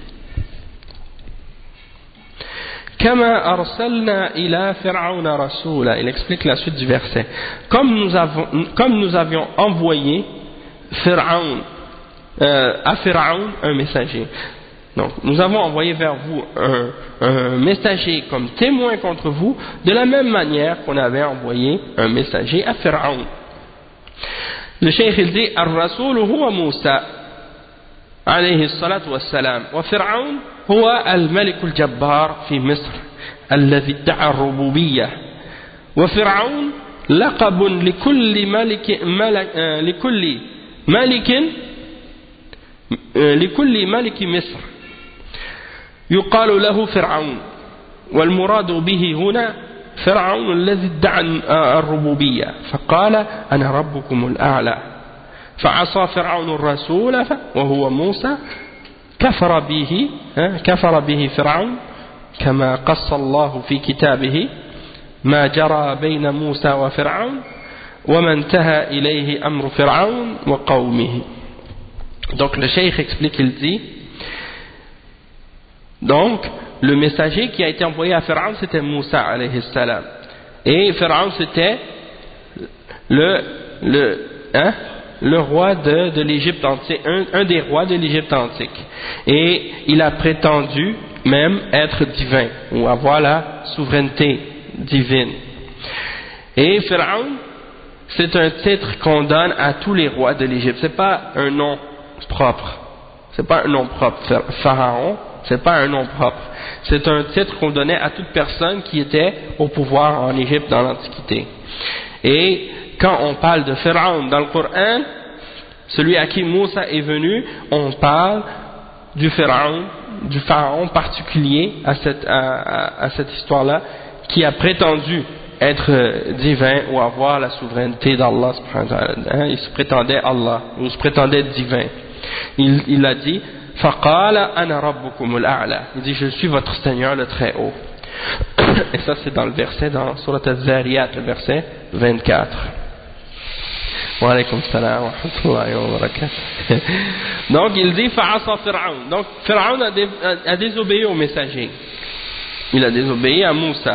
Kama arsalna ila fir'auna rasula. Il explique la suite du verset. Comme nous avons, comme nous avions envoyé Fir'aun, euh, à Fir'aun un messager. Donc, nous avons envoyé vers vous un, un messager comme témoin contre vous, de la même manière qu'on avait envoyé un messager à Fir'aun. Le cheikh il dit Ar-Rasul huwa Musa alayhi salatu wassalam wa Fir'aun هو الملك الجبار في مصر الذي ادعى الربوبية وفرعون لقب لكل ملك, ملك لكل ملك لكل ملك مصر يقال له فرعون والمراد به هنا فرعون الذي ادعى الربوبية فقال أنا ربكم الأعلى فعصى فرعون الرسول وهو موسى كفر به كفر به فرعون كما قص الله في كتابه ما جرى بين موسى وفرعون وما انتهى إليه أمر فرعون وقومه. Donc le cheikh explique, il dit donc le messager qui a été envoyé à Pharaon c'était Moussa alayhi salam et Pharaon c'était le le hein le roi de, de l'Égypte antique, un, un des rois de l'Égypte antique. Et il a prétendu même être divin, ou avoir la souveraineté divine. Et Pharaon, c'est un titre qu'on donne à tous les rois de l'Égypte. C'est pas un nom propre. C'est pas un nom propre. Pharaon, c'est pas un nom propre. C'est un titre qu'on donnait à toute personne qui était au pouvoir en Égypte dans l'Antiquité. Et quand on parle de Pharaon dans le Coran, celui à qui Moussa est venu, on parle du Pharaon, du pharaon particulier à cette, à, à, à cette histoire-là, qui a prétendu être divin ou avoir la souveraineté d'Allah, hein, il se prétendait Allah, ou se prétendait divin. Il, il a dit, فَقَالَ أَنَا رَبُّكُمُ الْأَعْلَى. Il dit, je suis votre Seigneur le très haut. Et ça c'est dans le verset, dans Surat Al-Zariyat, le verset vingt-quatre. Wa alaykum salam wa rahmatullahi wa barakatuh. Donc il dit, فَعَصَى فِرْعَوْنَ. Donc Pharaon a, dé, a, a désobéi au messager. Il a désobéi à Moussa.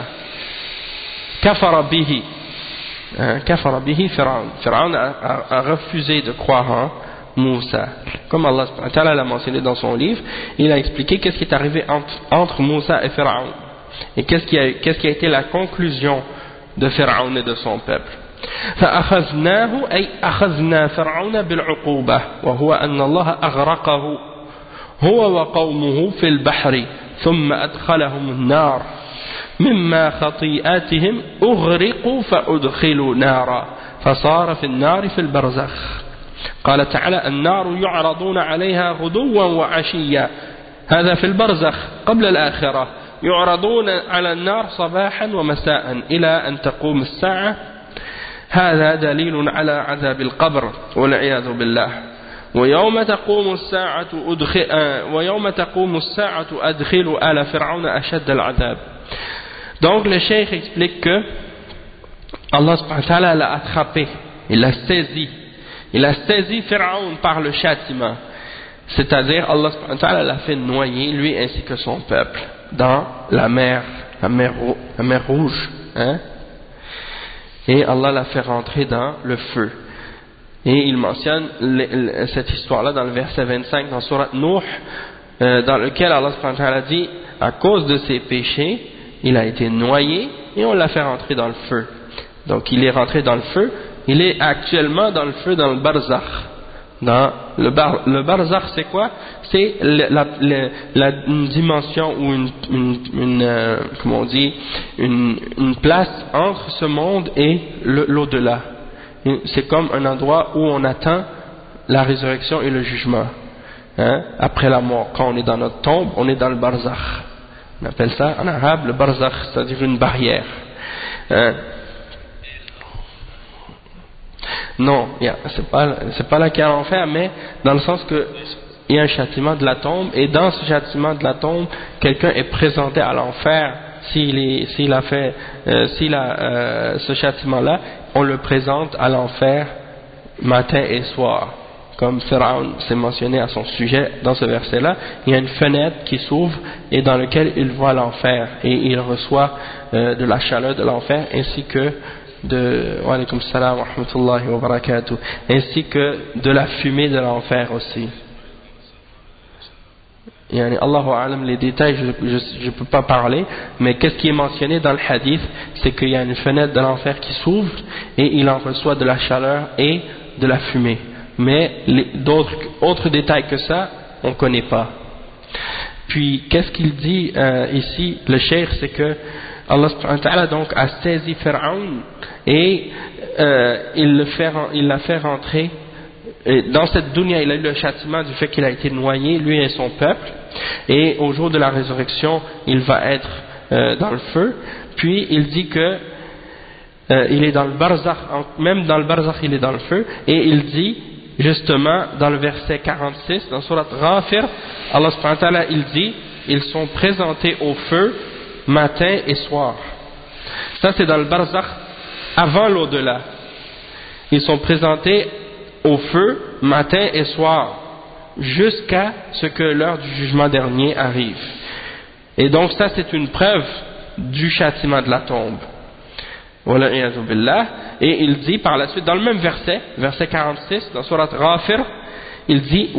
Kafara bihi, hein, kafara bihi Pharaon. Pharaon a, a, a refusé de croire en Moussa. Comme Allah l'a mentionné dans son livre, il a expliqué qu'est-ce qui est arrivé entre, entre Moussa et Pharaon. Et qu'est-ce qui, a, qu'est-ce qui a été la conclusion de Pharaon et de son peuple. فأخذناه أي أخذنا فرعون بالعقوبة وهو أن الله أغرقه هو وقومه في البحر ثم أدخلهم النار مما خطيئاتهم أغرقوا فأدخلوا نارا فصار في النار في البرزخ. قال تعالى النار يعرضون عليها غدوا وعشيا هذا في البرزخ قبل الآخرة يعرضون على النار صباحا ومساء إلى أن تقوم الساعة هذا دليل على عذاب القبر والعياذ بالله ويوم تقوم الساعة أدخل ويوم تقوم الساعة أدخل آل فرعون أشد العذاب. Donc le cheikh explique que Allah subhanahu wa ta'ala l'a attrapé, il l'a saisi, il a saisi Pharaon par le châtiment, c'est-à-dire Allah subhanahu wa ta'ala l'a fait noyer lui ainsi que son peuple dans la mer, la mer, la mer rouge, hein? Et Allah l'a fait rentrer dans le feu. Et il mentionne cette histoire-là dans le verset vingt-cinq dans Surat Nuh, euh, dans lequel Allah subhanahu wa ta'ala dit à cause de ses péchés il a été noyé et on l'a fait rentrer dans le feu. Donc il est rentré dans le feu, il est actuellement dans le feu dans le barzakh. Dans le, bar, le barzakh c'est quoi? C'est la, la, la, la une dimension ou une, une, une euh, comment on dit, une, une place entre ce monde et le, l'au-delà. C'est comme un endroit où on attend la résurrection et le jugement, hein, après la mort. Quand on est dans notre tombe, on est dans le barzakh. On appelle ça en arabe le barzakh, c'est-à-dire une barrière. Hein. Non, c'est pas, c'est pas là qu'il y a l'enfer, mais dans le sens que il y a un châtiment de la tombe, et dans ce châtiment de la tombe, quelqu'un est présenté à l'enfer. S'il, est, s'il a fait, euh, s'il a euh, ce châtiment-là, on le présente à l'enfer matin et soir. Comme Pharaon s'est mentionné à son sujet dans ce verset-là, il y a une fenêtre qui s'ouvre et dans laquelle il voit l'enfer et il reçoit euh, de la chaleur de l'enfer ainsi que de wa alaykum salam wa rahmatullahi wa barakatuh, ainsi que de la fumée de l'enfer aussi. Yani, Allahu a'lam, les détails je ne peux pas parler, mais qu'est-ce qui est mentionné dans le hadith, c'est qu'il y a une fenêtre de l'enfer qui s'ouvre et il en reçoit de la chaleur et de la fumée. Mais les, d'autres autres détails que ça, on ne connaît pas. Puis, qu'est-ce qu'il dit euh, ici, le cheikh, c'est que Allah subhanahu wa ta'ala donc a saisi Pharaon et euh, il, le fait, il l'a fait rentrer. Et dans cette dunya, il a eu le châtiment du fait qu'il a été noyé, lui et son peuple. Et au jour de la résurrection, il va être euh, dans le feu. Puis, il dit que euh, il est dans le barzakh, même dans le barzakh, il est dans le feu. Et il dit justement dans le verset quarante-six, dans Surat Ghafir, Allah subhanahu wa ta'ala, il dit, ils sont présentés au feu matin et soir. Ça c'est dans le barzakh avant l'au-delà. Ils sont présentés au feu matin et soir jusqu'à ce que l'heure du jugement dernier arrive. Et donc ça c'est une preuve du châtiment de la tombe. Et il dit par la suite dans le même verset, verset quarante-six dans Surat Ghafir, il dit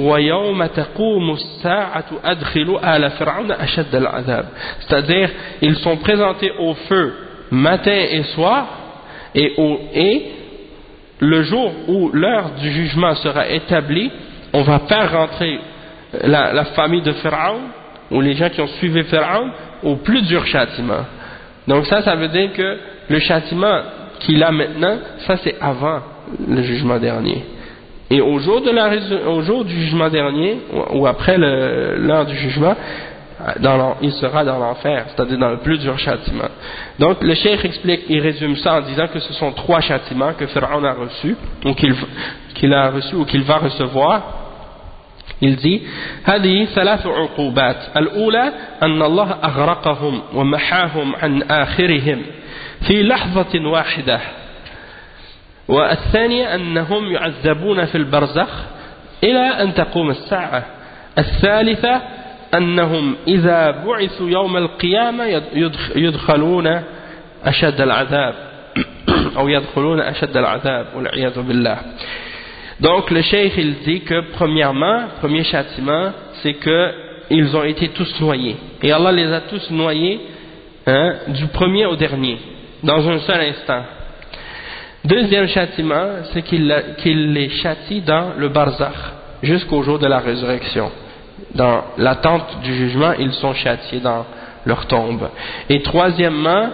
c'est-à-dire ils sont présentés au feu matin et soir et, au, et le jour où l'heure du jugement sera établie, on va faire rentrer la, la famille de Pharaon ou les gens qui ont suivi Pharaon au plus dur châtiment. Donc ça, ça veut dire que le châtiment qu'il a maintenant, ça c'est avant le jugement dernier. Et au jour, de la, au jour du jugement dernier, ou après l'heure du jugement, dans il sera dans l'enfer, c'est-à-dire dans le plus dur châtiment. Donc le cheikh explique, il résume ça en disant que ce sont trois châtiments que Pharaon a reçus, ou qu'il qu'il a reçu ou qu'il va recevoir. Il dit هذه ثلاث عقوبات الأولى أن الله أغرقهم ومحاهم عن آخرهم في لحظة واحدة والثانية أنهم يعذبون في البرزخ إلى أن تقوم الساعة الثالثة أنهم إذا بعثوا يوم القيامة يدخلون أشد العذاب أو يدخلون أشد العذاب والعياذ بالله. Donc le cheikh il dit que premièrement, premier châtiment, c'est que ils ont été tous noyés et Allah les a tous noyés, hein, du premier au dernier dans un seul instant. Deuxième châtiment, c'est qu'il qu'il les châtie dans le barzakh jusqu'au jour de la résurrection. Dans l'attente du jugement, ils sont châtiés dans leur tombe. Et troisièmement,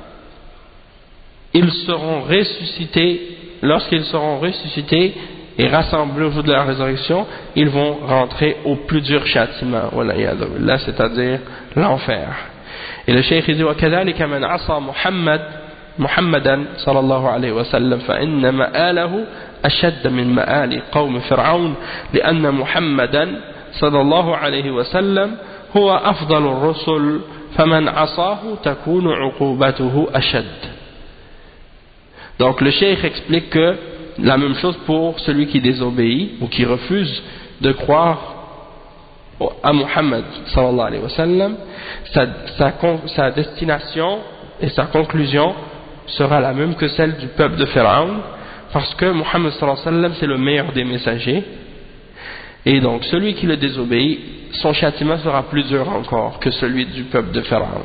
ils seront ressuscités. Lorsqu'ils seront ressuscités et rassemblés au jour de la résurrection, ils vont rentrer au plus dur châtiment, là, c'est-à-dire l'enfer. Et le cheikh dit وكذلك من عصى محمد محمدا صلى الله عليه وسلم فإن مآله أشد من مآل قوم فرعون لأن محمدا صلى الله عليه وسلم هو أفضل الرسل فمن عصاه تكون عقوبته أشد. Donc le cheikh explique que la même chose pour celui qui désobéit ou qui refuse de croire à Muhammad sallallahu alayhi wa sallam, sa, sa, sa destination et sa conclusion sera la même que celle du peuple de Pharaon, parce que Muhammad sallallahu alayhi wa sallam c'est le meilleur des messagers, et donc celui qui le désobéit, son châtiment sera plus dur encore que celui du peuple de Pharaon.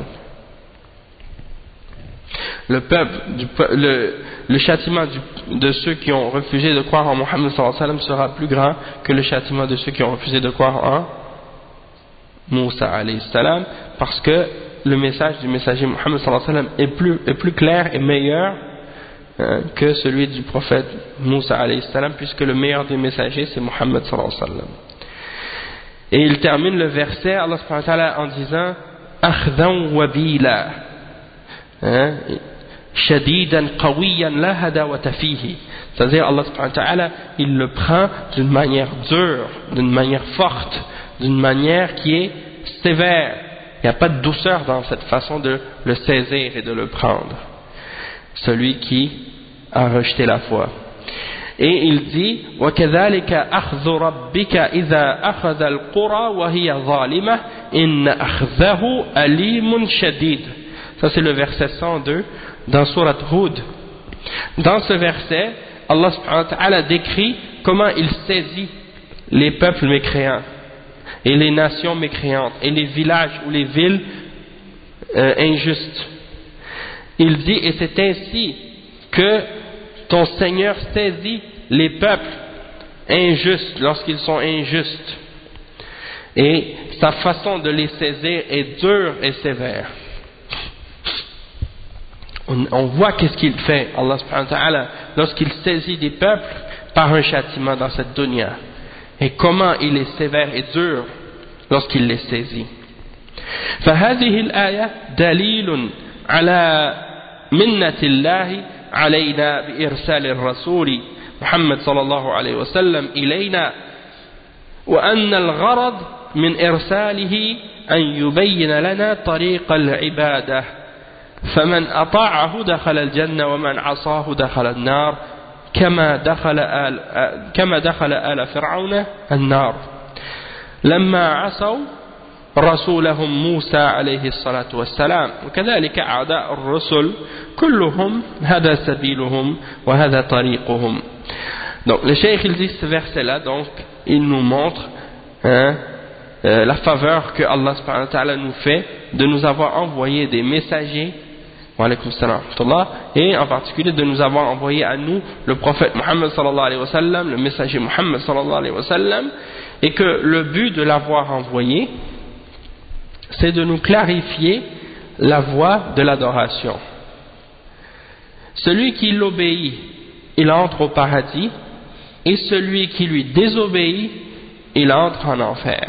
Le peuple, du, le, le châtiment du, de ceux qui ont refusé de croire en Muhammad sallallahu alayhi wa sallam sera plus grand que le châtiment de ceux qui ont refusé de croire en Moussa alayhi salam, parce que le message du messager Muhammad sallallahu alayhi wa sallam est plus, est plus clair et meilleur, hein, que celui du prophète Moussa alayhi salam, puisque le meilleur des messagers c'est Muhammad sallallahu alayhi wa sallam. Et il termine le verset Allah subhanahu wa ta'ala en disant akhdan wabila, hein, shadidan qawiyan la hadawata fihi, c'est-à-dire Allah subhanahu wa ta'ala il le prend d'une manière dure, d'une manière forte, d'une manière qui est sévère. Il n'y a pas de douceur dans cette façon de le saisir et de le prendre, celui qui a rejeté la foi. Et il dit وَكَذَلِكَ أَخْذُ رَبِّكَ إِذَا أَخَذَ الْقُرَى وَهِيَ ظَالِمَةٌ إِنَّ أَخْذَهُ أَلِيمٌ شَدِيدٌ. Ça c'est le verset cent deux dans Surat Hud. Dans ce verset, Allah subhanahu wa ta'ala décrit comment il saisit les peuples mécréants et les nations mécréantes et les villages ou les villes euh, injustes. Il dit, et c'est ainsi que ton Seigneur saisit les peuples injustes lorsqu'ils sont injustes, et sa façon de les saisir est dure et sévère. On, on voit qu'est-ce qu'il fait, Allah subhanahu wa ta'ala, lorsqu'il saisit des peuples par un châtiment dans cette dunya, et comment il est sévère et dur lorsqu'il les saisit. فهذه الآية دليل على منة الله علينا بإرسال الرسول محمد صلى الله عليه وسلم إلينا، وأن الغرض من إرساله أن يبين لنا طريق العبادة، فمن أطاعه دخل الجنة ومن عصاه دخل النار كما دخل آل كما دخل آل فرعون النار لما عصوا رسولهم موسى عليه الصلاة والسلام، وكذلك أعداء الرسل كلهم هذا سبيلهم وهذا طريقهم. Donc le cheikh il dit ce verset là, donc il nous montre, hein, euh, la faveur que Allah subhanahu wa ta'ala nous fait de nous avoir envoyé des messagers, wa alaykum salam, et en particulier de nous avoir envoyé à nous le prophète Muhammad sallallahu alayhi wa sallam, le messager Muhammad sallallahu alayhi wa sallam, et que le but de l'avoir envoyé c'est de nous clarifier la voie de l'adoration. celui qui l'obéit, il entre au paradis, et celui qui lui désobéit, il entre en enfer.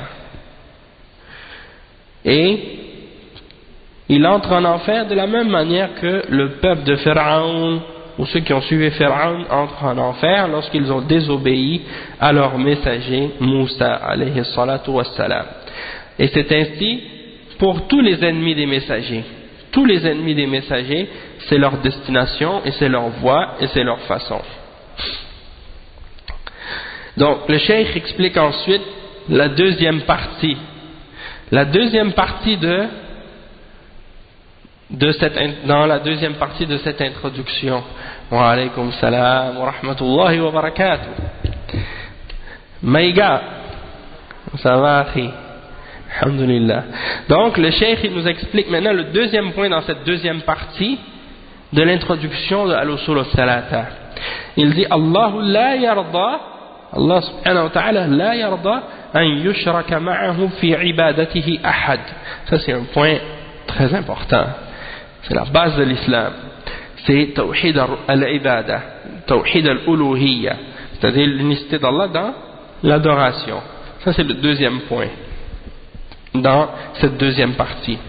Et il entre en enfer de la même manière que le peuple de Pharaon, ou ceux qui ont suivi Pharaon, entrent en enfer lorsqu'ils ont désobéi à leur messager Moussa alayhi salatu wassalam. Et c'est ainsi pour tous les ennemis des messagers. Tous les ennemis des messagers, c'est leur destination, et c'est leur voie, et c'est leur façon. Donc le cheikh explique ensuite la deuxième partie. La deuxième partie de, de cette, dans la deuxième partie de cette introduction. Wa alaykum salam wa rahmatullahi wa barakatuh. Maïga, ça va, akhi? Alhamdulillah. Donc le cheikh il nous explique maintenant le deuxième point dans cette deuxième partie de l'introduction de Al-Usul al-Thalatha. Il dit Allahu la yarda, Allah subhanahu wa ta'ala la yarda an yushraka ma'ahu fi ibadatihi ahad. Ça c'est un point très important. C'est la base de l'islam. C'est tawhid al-ibada, tawhid al-uluhiyya, c'est-à-dire l'unicité d'Allah dans l'adoration. Ça c'est le deuxième point dans cette deuxième partie.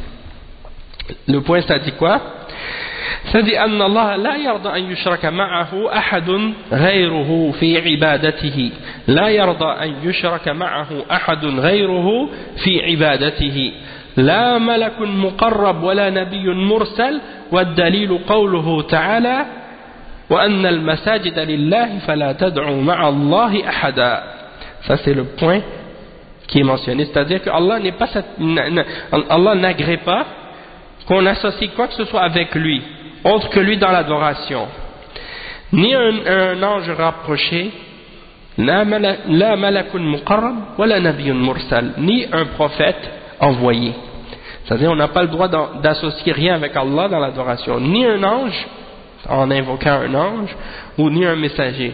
Le point ça dit quoi? Ça dit أن الله لا يرضى أن يشرك معه أحد غيره في عبادته لا يرضى أن يشرك معه أحد غيره في عبادته لا ملك مقرب ولا نبي مرسل والدليل قوله تعالى وأن المساجد لله فلا تدعوا مع الله أحدا. Ça c'est le point qui est mentionné, c'est-à-dire que Allah n'est pas, Allah n'agrée pas qu'on associe quoi que ce soit avec lui, autre que lui dans l'adoration, ni un, un ange rapproché, la malakun muqarrab, wala nabiyyun mursal, ni un prophète envoyé. C'est-à-dire on n'a pas le droit d'associer rien avec Allah dans l'adoration, ni un ange, en invoquant un ange, ou ni un messager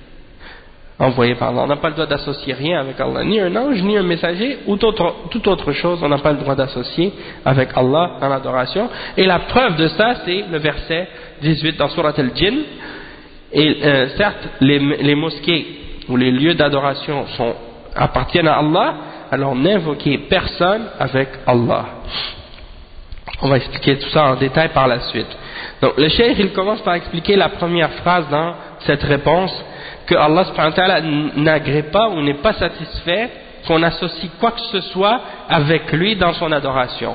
envoyé par Allah. On n'a pas le droit d'associer rien avec Allah, ni un ange, ni un messager, ou toute autre, toute autre chose, on n'a pas le droit d'associer avec Allah dans l'adoration. Et la preuve de ça, c'est le verset dix-huit dans Surat Al-Jinn. Et euh, certes, les, les mosquées ou les lieux d'adoration sont, appartiennent à Allah, alors n'invoquez personne avec Allah. On va expliquer tout ça en détail par la suite. Donc le cheikh, il commence par expliquer la première phrase dans cette réponse, que Allah subhanahu wa ta'ala n'agrée pas ou n'est pas satisfait qu'on associe quoi que ce soit avec lui dans son adoration.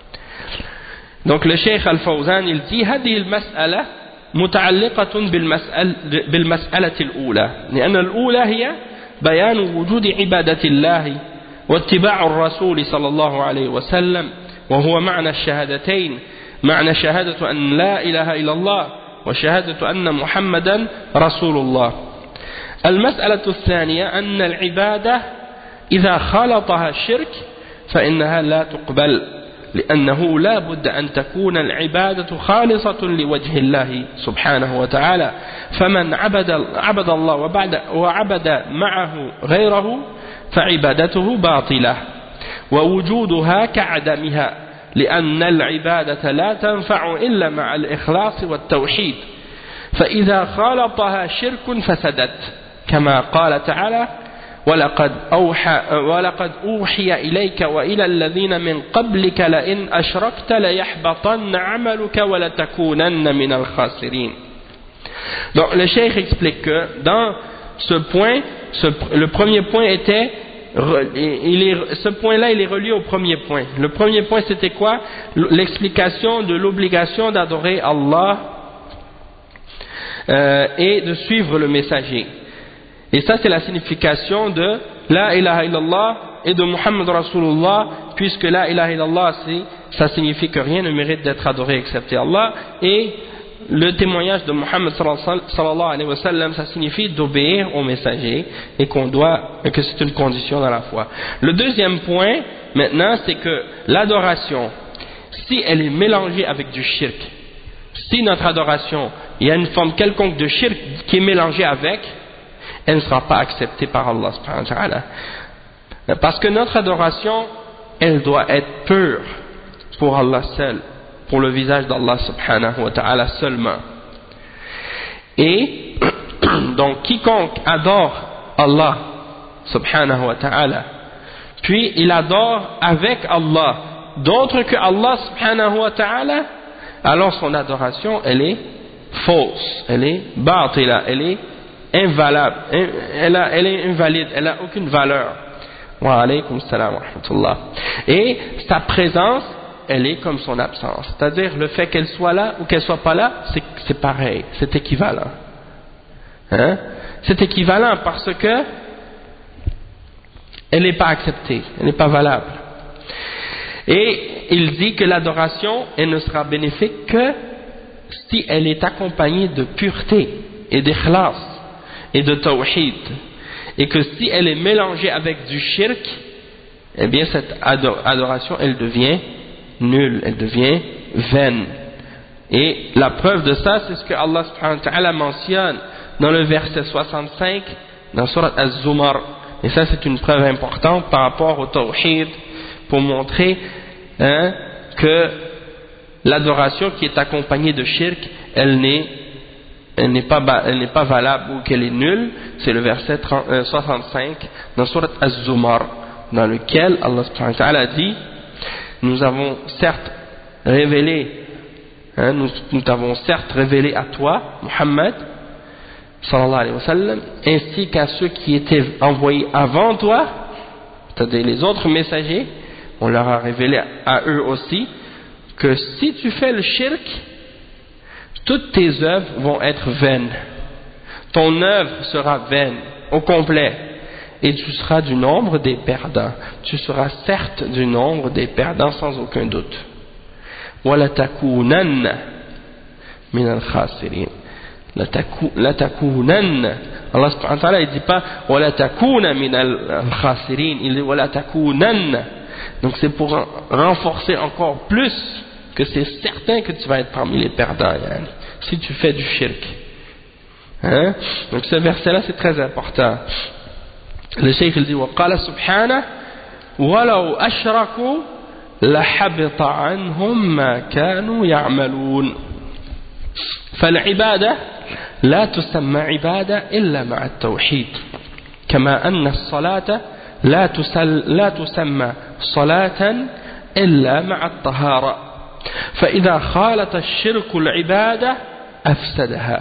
Donc le cheikh Al-Fawzan il dit هذه المسألة متعلقة بالمسألة بالمسألة الأولى لأن الأولى هي بيان وجود عبادة الله واتباع الرسول صلى الله عليه وسلم وهو معنى الشهادتين معنى شهادة أن لا إله إلا الله وشهادة أن محمدا رسول الله. المسألة الثانية أن العبادة إذا خالطها الشرك فإنها لا تقبل لأنه لا بد أن تكون العبادة خالصة لوجه الله سبحانه وتعالى فمن عبد, عبد الله وبعد وعبد معه غيره فعبادته باطلة ووجودها كعدمها لأن العبادة لا تنفع إلا مع الإخلاص والتوحيد فإذا خالطها شرك فسدت كما قال تعالى ولقد أوحى ولقد أوحي إليك وإلى الذين من قبلك لئن أشركت ليحبطن عملك ولتكونن من الخاسرين. Donc le cheikh explique que dans ce point, ce, le premier point était, il est, ce point-là il est relié au premier point. Le premier point c'était quoi? L'explication de l'obligation d'adorer Allah euh, et de suivre le messager. Et ça c'est la signification de La ilaha illallah et de Muhammad Rasulullah, puisque La ilaha illallah ça signifie que rien ne mérite d'être adoré excepté Allah, et le témoignage de Muhammad sallallahu alayhi wa sallam ça signifie d'obéir au messager et qu'on doit, que c'est une condition dans la foi. Le deuxième point maintenant c'est que l'adoration, si elle est mélangée avec du shirk, si notre adoration il y a une forme quelconque de shirk qui est mélangée avec, elle ne sera pas acceptée par Allah subhanahu wa ta'ala. Parce que notre adoration, elle doit être pure pour Allah seul, pour le visage d'Allah subhanahu wa ta'ala seulement. Et donc quiconque adore Allah subhanahu wa ta'ala, puis il adore avec Allah d'autres que Allah subhanahu wa ta'ala, alors son adoration elle est fausse, elle est batila, elle est invalable, elle, a, elle est invalide, elle n'a aucune valeur. Wa alaykum salam wa rahmatullah. Et sa présence, elle est comme son absence, c'est-à-dire le fait qu'elle soit là ou qu'elle soit pas là, c'est, c'est pareil, c'est équivalent. Hein? C'est équivalent parce que elle n'est pas acceptée, elle n'est pas valable. Et il dit que l'adoration, elle ne sera bénéfique que si elle est accompagnée de pureté et d'ikhlas et de tawhid, et que si elle est mélangée avec du shirk, eh bien cette adoration elle devient nulle, elle devient vaine. Et la preuve de ça, c'est ce que Allah subhanahu wa ta'ala mentionne dans le verset soixante-cinq dans Surat Az-Zumar. Et ça c'est une preuve importante par rapport au tawhid, pour montrer hein, que l'adoration qui est accompagnée de shirk, elle n'est, elle n'est pas, elle n'est pas valable ou qu'elle est nulle. C'est le verset soixante-cinq dans Surat Az-Zumar, dans lequel Allah subhanahu wa ta'ala dit: nous avons certes révélé, hein, nous, nous t'avons certes révélé à toi, Muhammad sallallahu alayhi wa sallam, ainsi qu'à ceux qui étaient envoyés avant toi, c'est-à-dire les autres messagers, on leur a révélé à eux aussi que si tu fais le shirk, toutes tes œuvres vont être vaines. Ton œuvre sera vaine au complet et tu seras du nombre des perdants. Tu seras certes du nombre des perdants sans aucun doute. وَلَتَكُونَنَّ مِنَ الْخَاسِرِينَ. لَتَكُونَنَّ. Allah subhanahu wa ta'ala, il ne dit pas وَلَتَكُونَ مِنَ الْخَاسِرِينَ, il dit وَلَتَكُونَنَّ. Donc c'est pour renforcer encore plus que c'est certain que tu vas être parmi les perdants, yani, si tu fais du shirk. Hein? Donc ce verset là c'est très important. Le cheikh il dit وقال سبحانه ولو أشركوا لحبط عنهم ما كانوا يعملون. فالعبادة لا تسمى عبادة إلا مع التوحيد، كما أن الصلاة لا تسل لا تسمى صلاة إلا مع الطهارة، فإذا خالط الشرك العبادة أفسدها،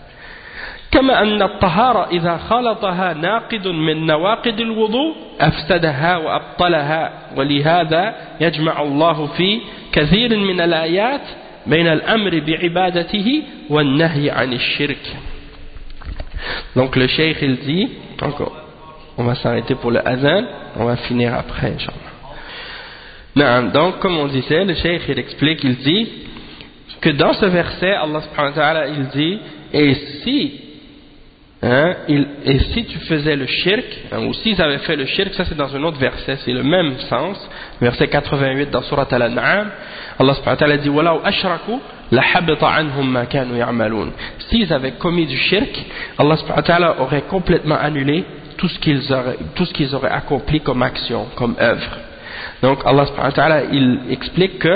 كما أن الطهارة إذا خالطها ناقض من نواقض الوضوء أفسدها وأبطلها. ولهذا يجمع الله في كثير من الآيات بين الأمر بعبادته والنهي عن الشرك. Donc le cheikh il dit, encore, on va s'arrêter pour le adhan, on va finir après inchallah. Donc comme on disait, le cheikh il explique, il dit que dans ce verset Allah subhanahu wa ta'ala il dit et si Hein, il, et si tu faisais le shirk, hein, ou s'ils avaient fait le shirk, ça c'est dans un autre verset, c'est le même sens, verset quatre-vingt-huit dans Surat Al-An'am, Allah subhanahu wa ta'ala dit وَلَوْ أَشْرَكُوا لَحَبِطَ عَنْهُمْ مَا كَانُوا يَعْمَلُونَ. S'ils avaient commis du shirk, Allah subhanahu wa ta'ala aurait complètement annulé tout ce qu'ils auraient, tout ce qu'ils auraient accompli comme action, comme œuvre. Donc Allah subhanahu wa ta'ala il explique que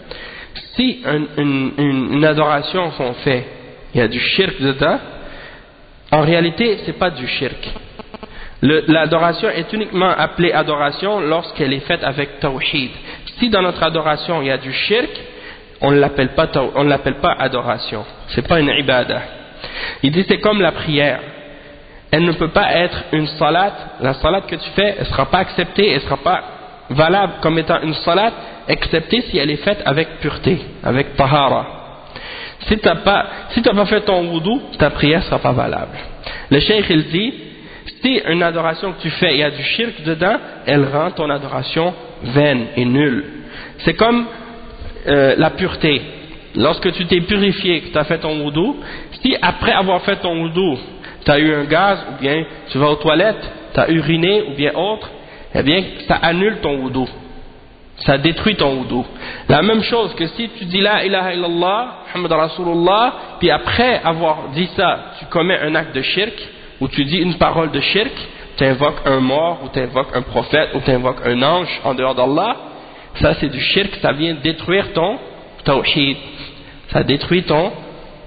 si une, une, une, une adoration qu'on fait, il y a du shirk dedans, en réalité, ce n'est pas du shirk. Le, l'adoration est uniquement appelée adoration lorsqu'elle est faite avec tawhid. Si dans notre adoration il y a du shirk, on ne l'appelle pas, on ne l'appelle pas adoration. Ce n'est pas une ibadah. Il dit c'est comme la prière. Elle ne peut pas être une salat. La salat que tu fais, elle ne sera pas acceptée, elle ne sera pas valable comme étant une salat, excepté si elle est faite avec pureté, avec tahara. Si tu n'as pas, si t'as pas fait ton wudu, ta prière ne sera pas valable. Le cheikh il dit, si une adoration que tu fais, il y a du shirk dedans, elle rend ton adoration vaine et nulle. C'est comme euh, la pureté. Lorsque tu t'es purifié, que tu as fait ton wudu, si après avoir fait ton wudu, tu as eu un gaz, ou bien tu vas aux toilettes, tu as uriné, ou bien autre, eh bien ça annule ton wudu. Ça détruit ton wudu. La même chose que si tu dis la ilaha illallah, Muhammad Rasulullah, puis après avoir dit ça, tu commets un acte de shirk, ou tu dis une parole de shirk, tu invoques un mort, ou tu invoques un prophète, ou tu invoques un ange en dehors d'Allah, ça c'est du shirk, ça vient détruire ton tawhid. Ça détruit ton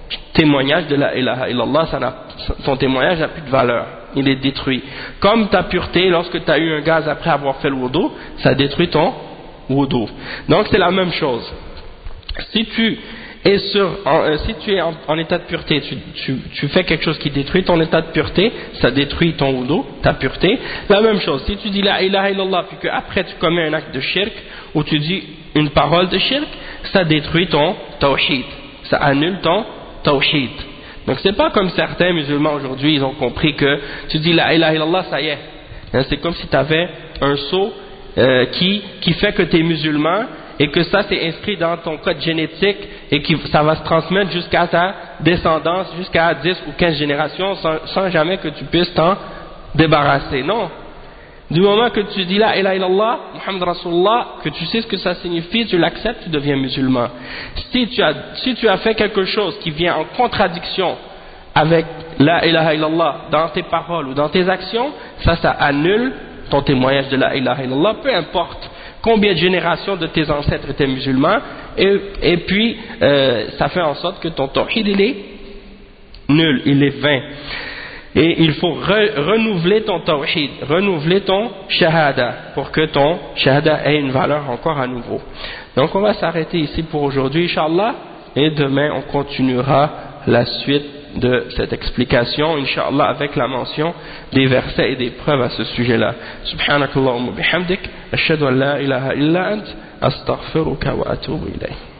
témoignage de la ilaha illallah, ça n'a, ton témoignage n'a plus de valeur, il est détruit. Comme ta pureté, lorsque tu as eu un gaz après avoir fait le wudu, ça détruit ton wudu. Donc c'est la même chose. Si tu es, sur, en, euh, si tu es en, en état de pureté, tu, tu, tu fais quelque chose qui détruit ton état de pureté, ça détruit ton wudu, ta pureté. La même chose, si tu dis la ilaha illallah, puis qu'après tu commets un acte de shirk, ou tu dis une parole de shirk, ça détruit ton tawhid, ça annule ton tawhid. Donc c'est pas comme certains musulmans aujourd'hui, ils ont compris que tu dis la ilaha illallah, ça y est. Hein, c'est comme si tu avais un sceau euh, qui, qui fait que tu es musulman, et que ça c'est inscrit dans ton code génétique et que ça va se transmettre jusqu'à ta descendance, jusqu'à dix ou quinze générations sans, sans jamais que tu puisses t'en débarrasser. Non. Du moment que tu dis la ilaha illallah, Muhammad Rasulullah, que tu sais ce que ça signifie, tu l'acceptes, tu deviens musulman. Si tu as, si tu as fait quelque chose qui vient en contradiction avec la ilaha illallah dans tes paroles ou dans tes actions, ça, ça annule ton témoignage de la ilaha illallah, peu importe combien de générations de tes ancêtres étaient musulmans, et, et puis euh, ça fait en sorte que ton tawhid il est nul, il est vain. Et il faut re, renouveler ton tawhid, renouveler ton shahada, pour que ton shahada ait une valeur encore à nouveau. Donc on va s'arrêter ici pour aujourd'hui, Inch'Allah, et demain on continuera la suite de cette explication, Inch'Allah, avec la mention des versets et des preuves à ce sujet-là. Subhanakallahumma bihamdik, ashhadu an la ilaha illa ant, astaghfiruka wa atubu ilayk.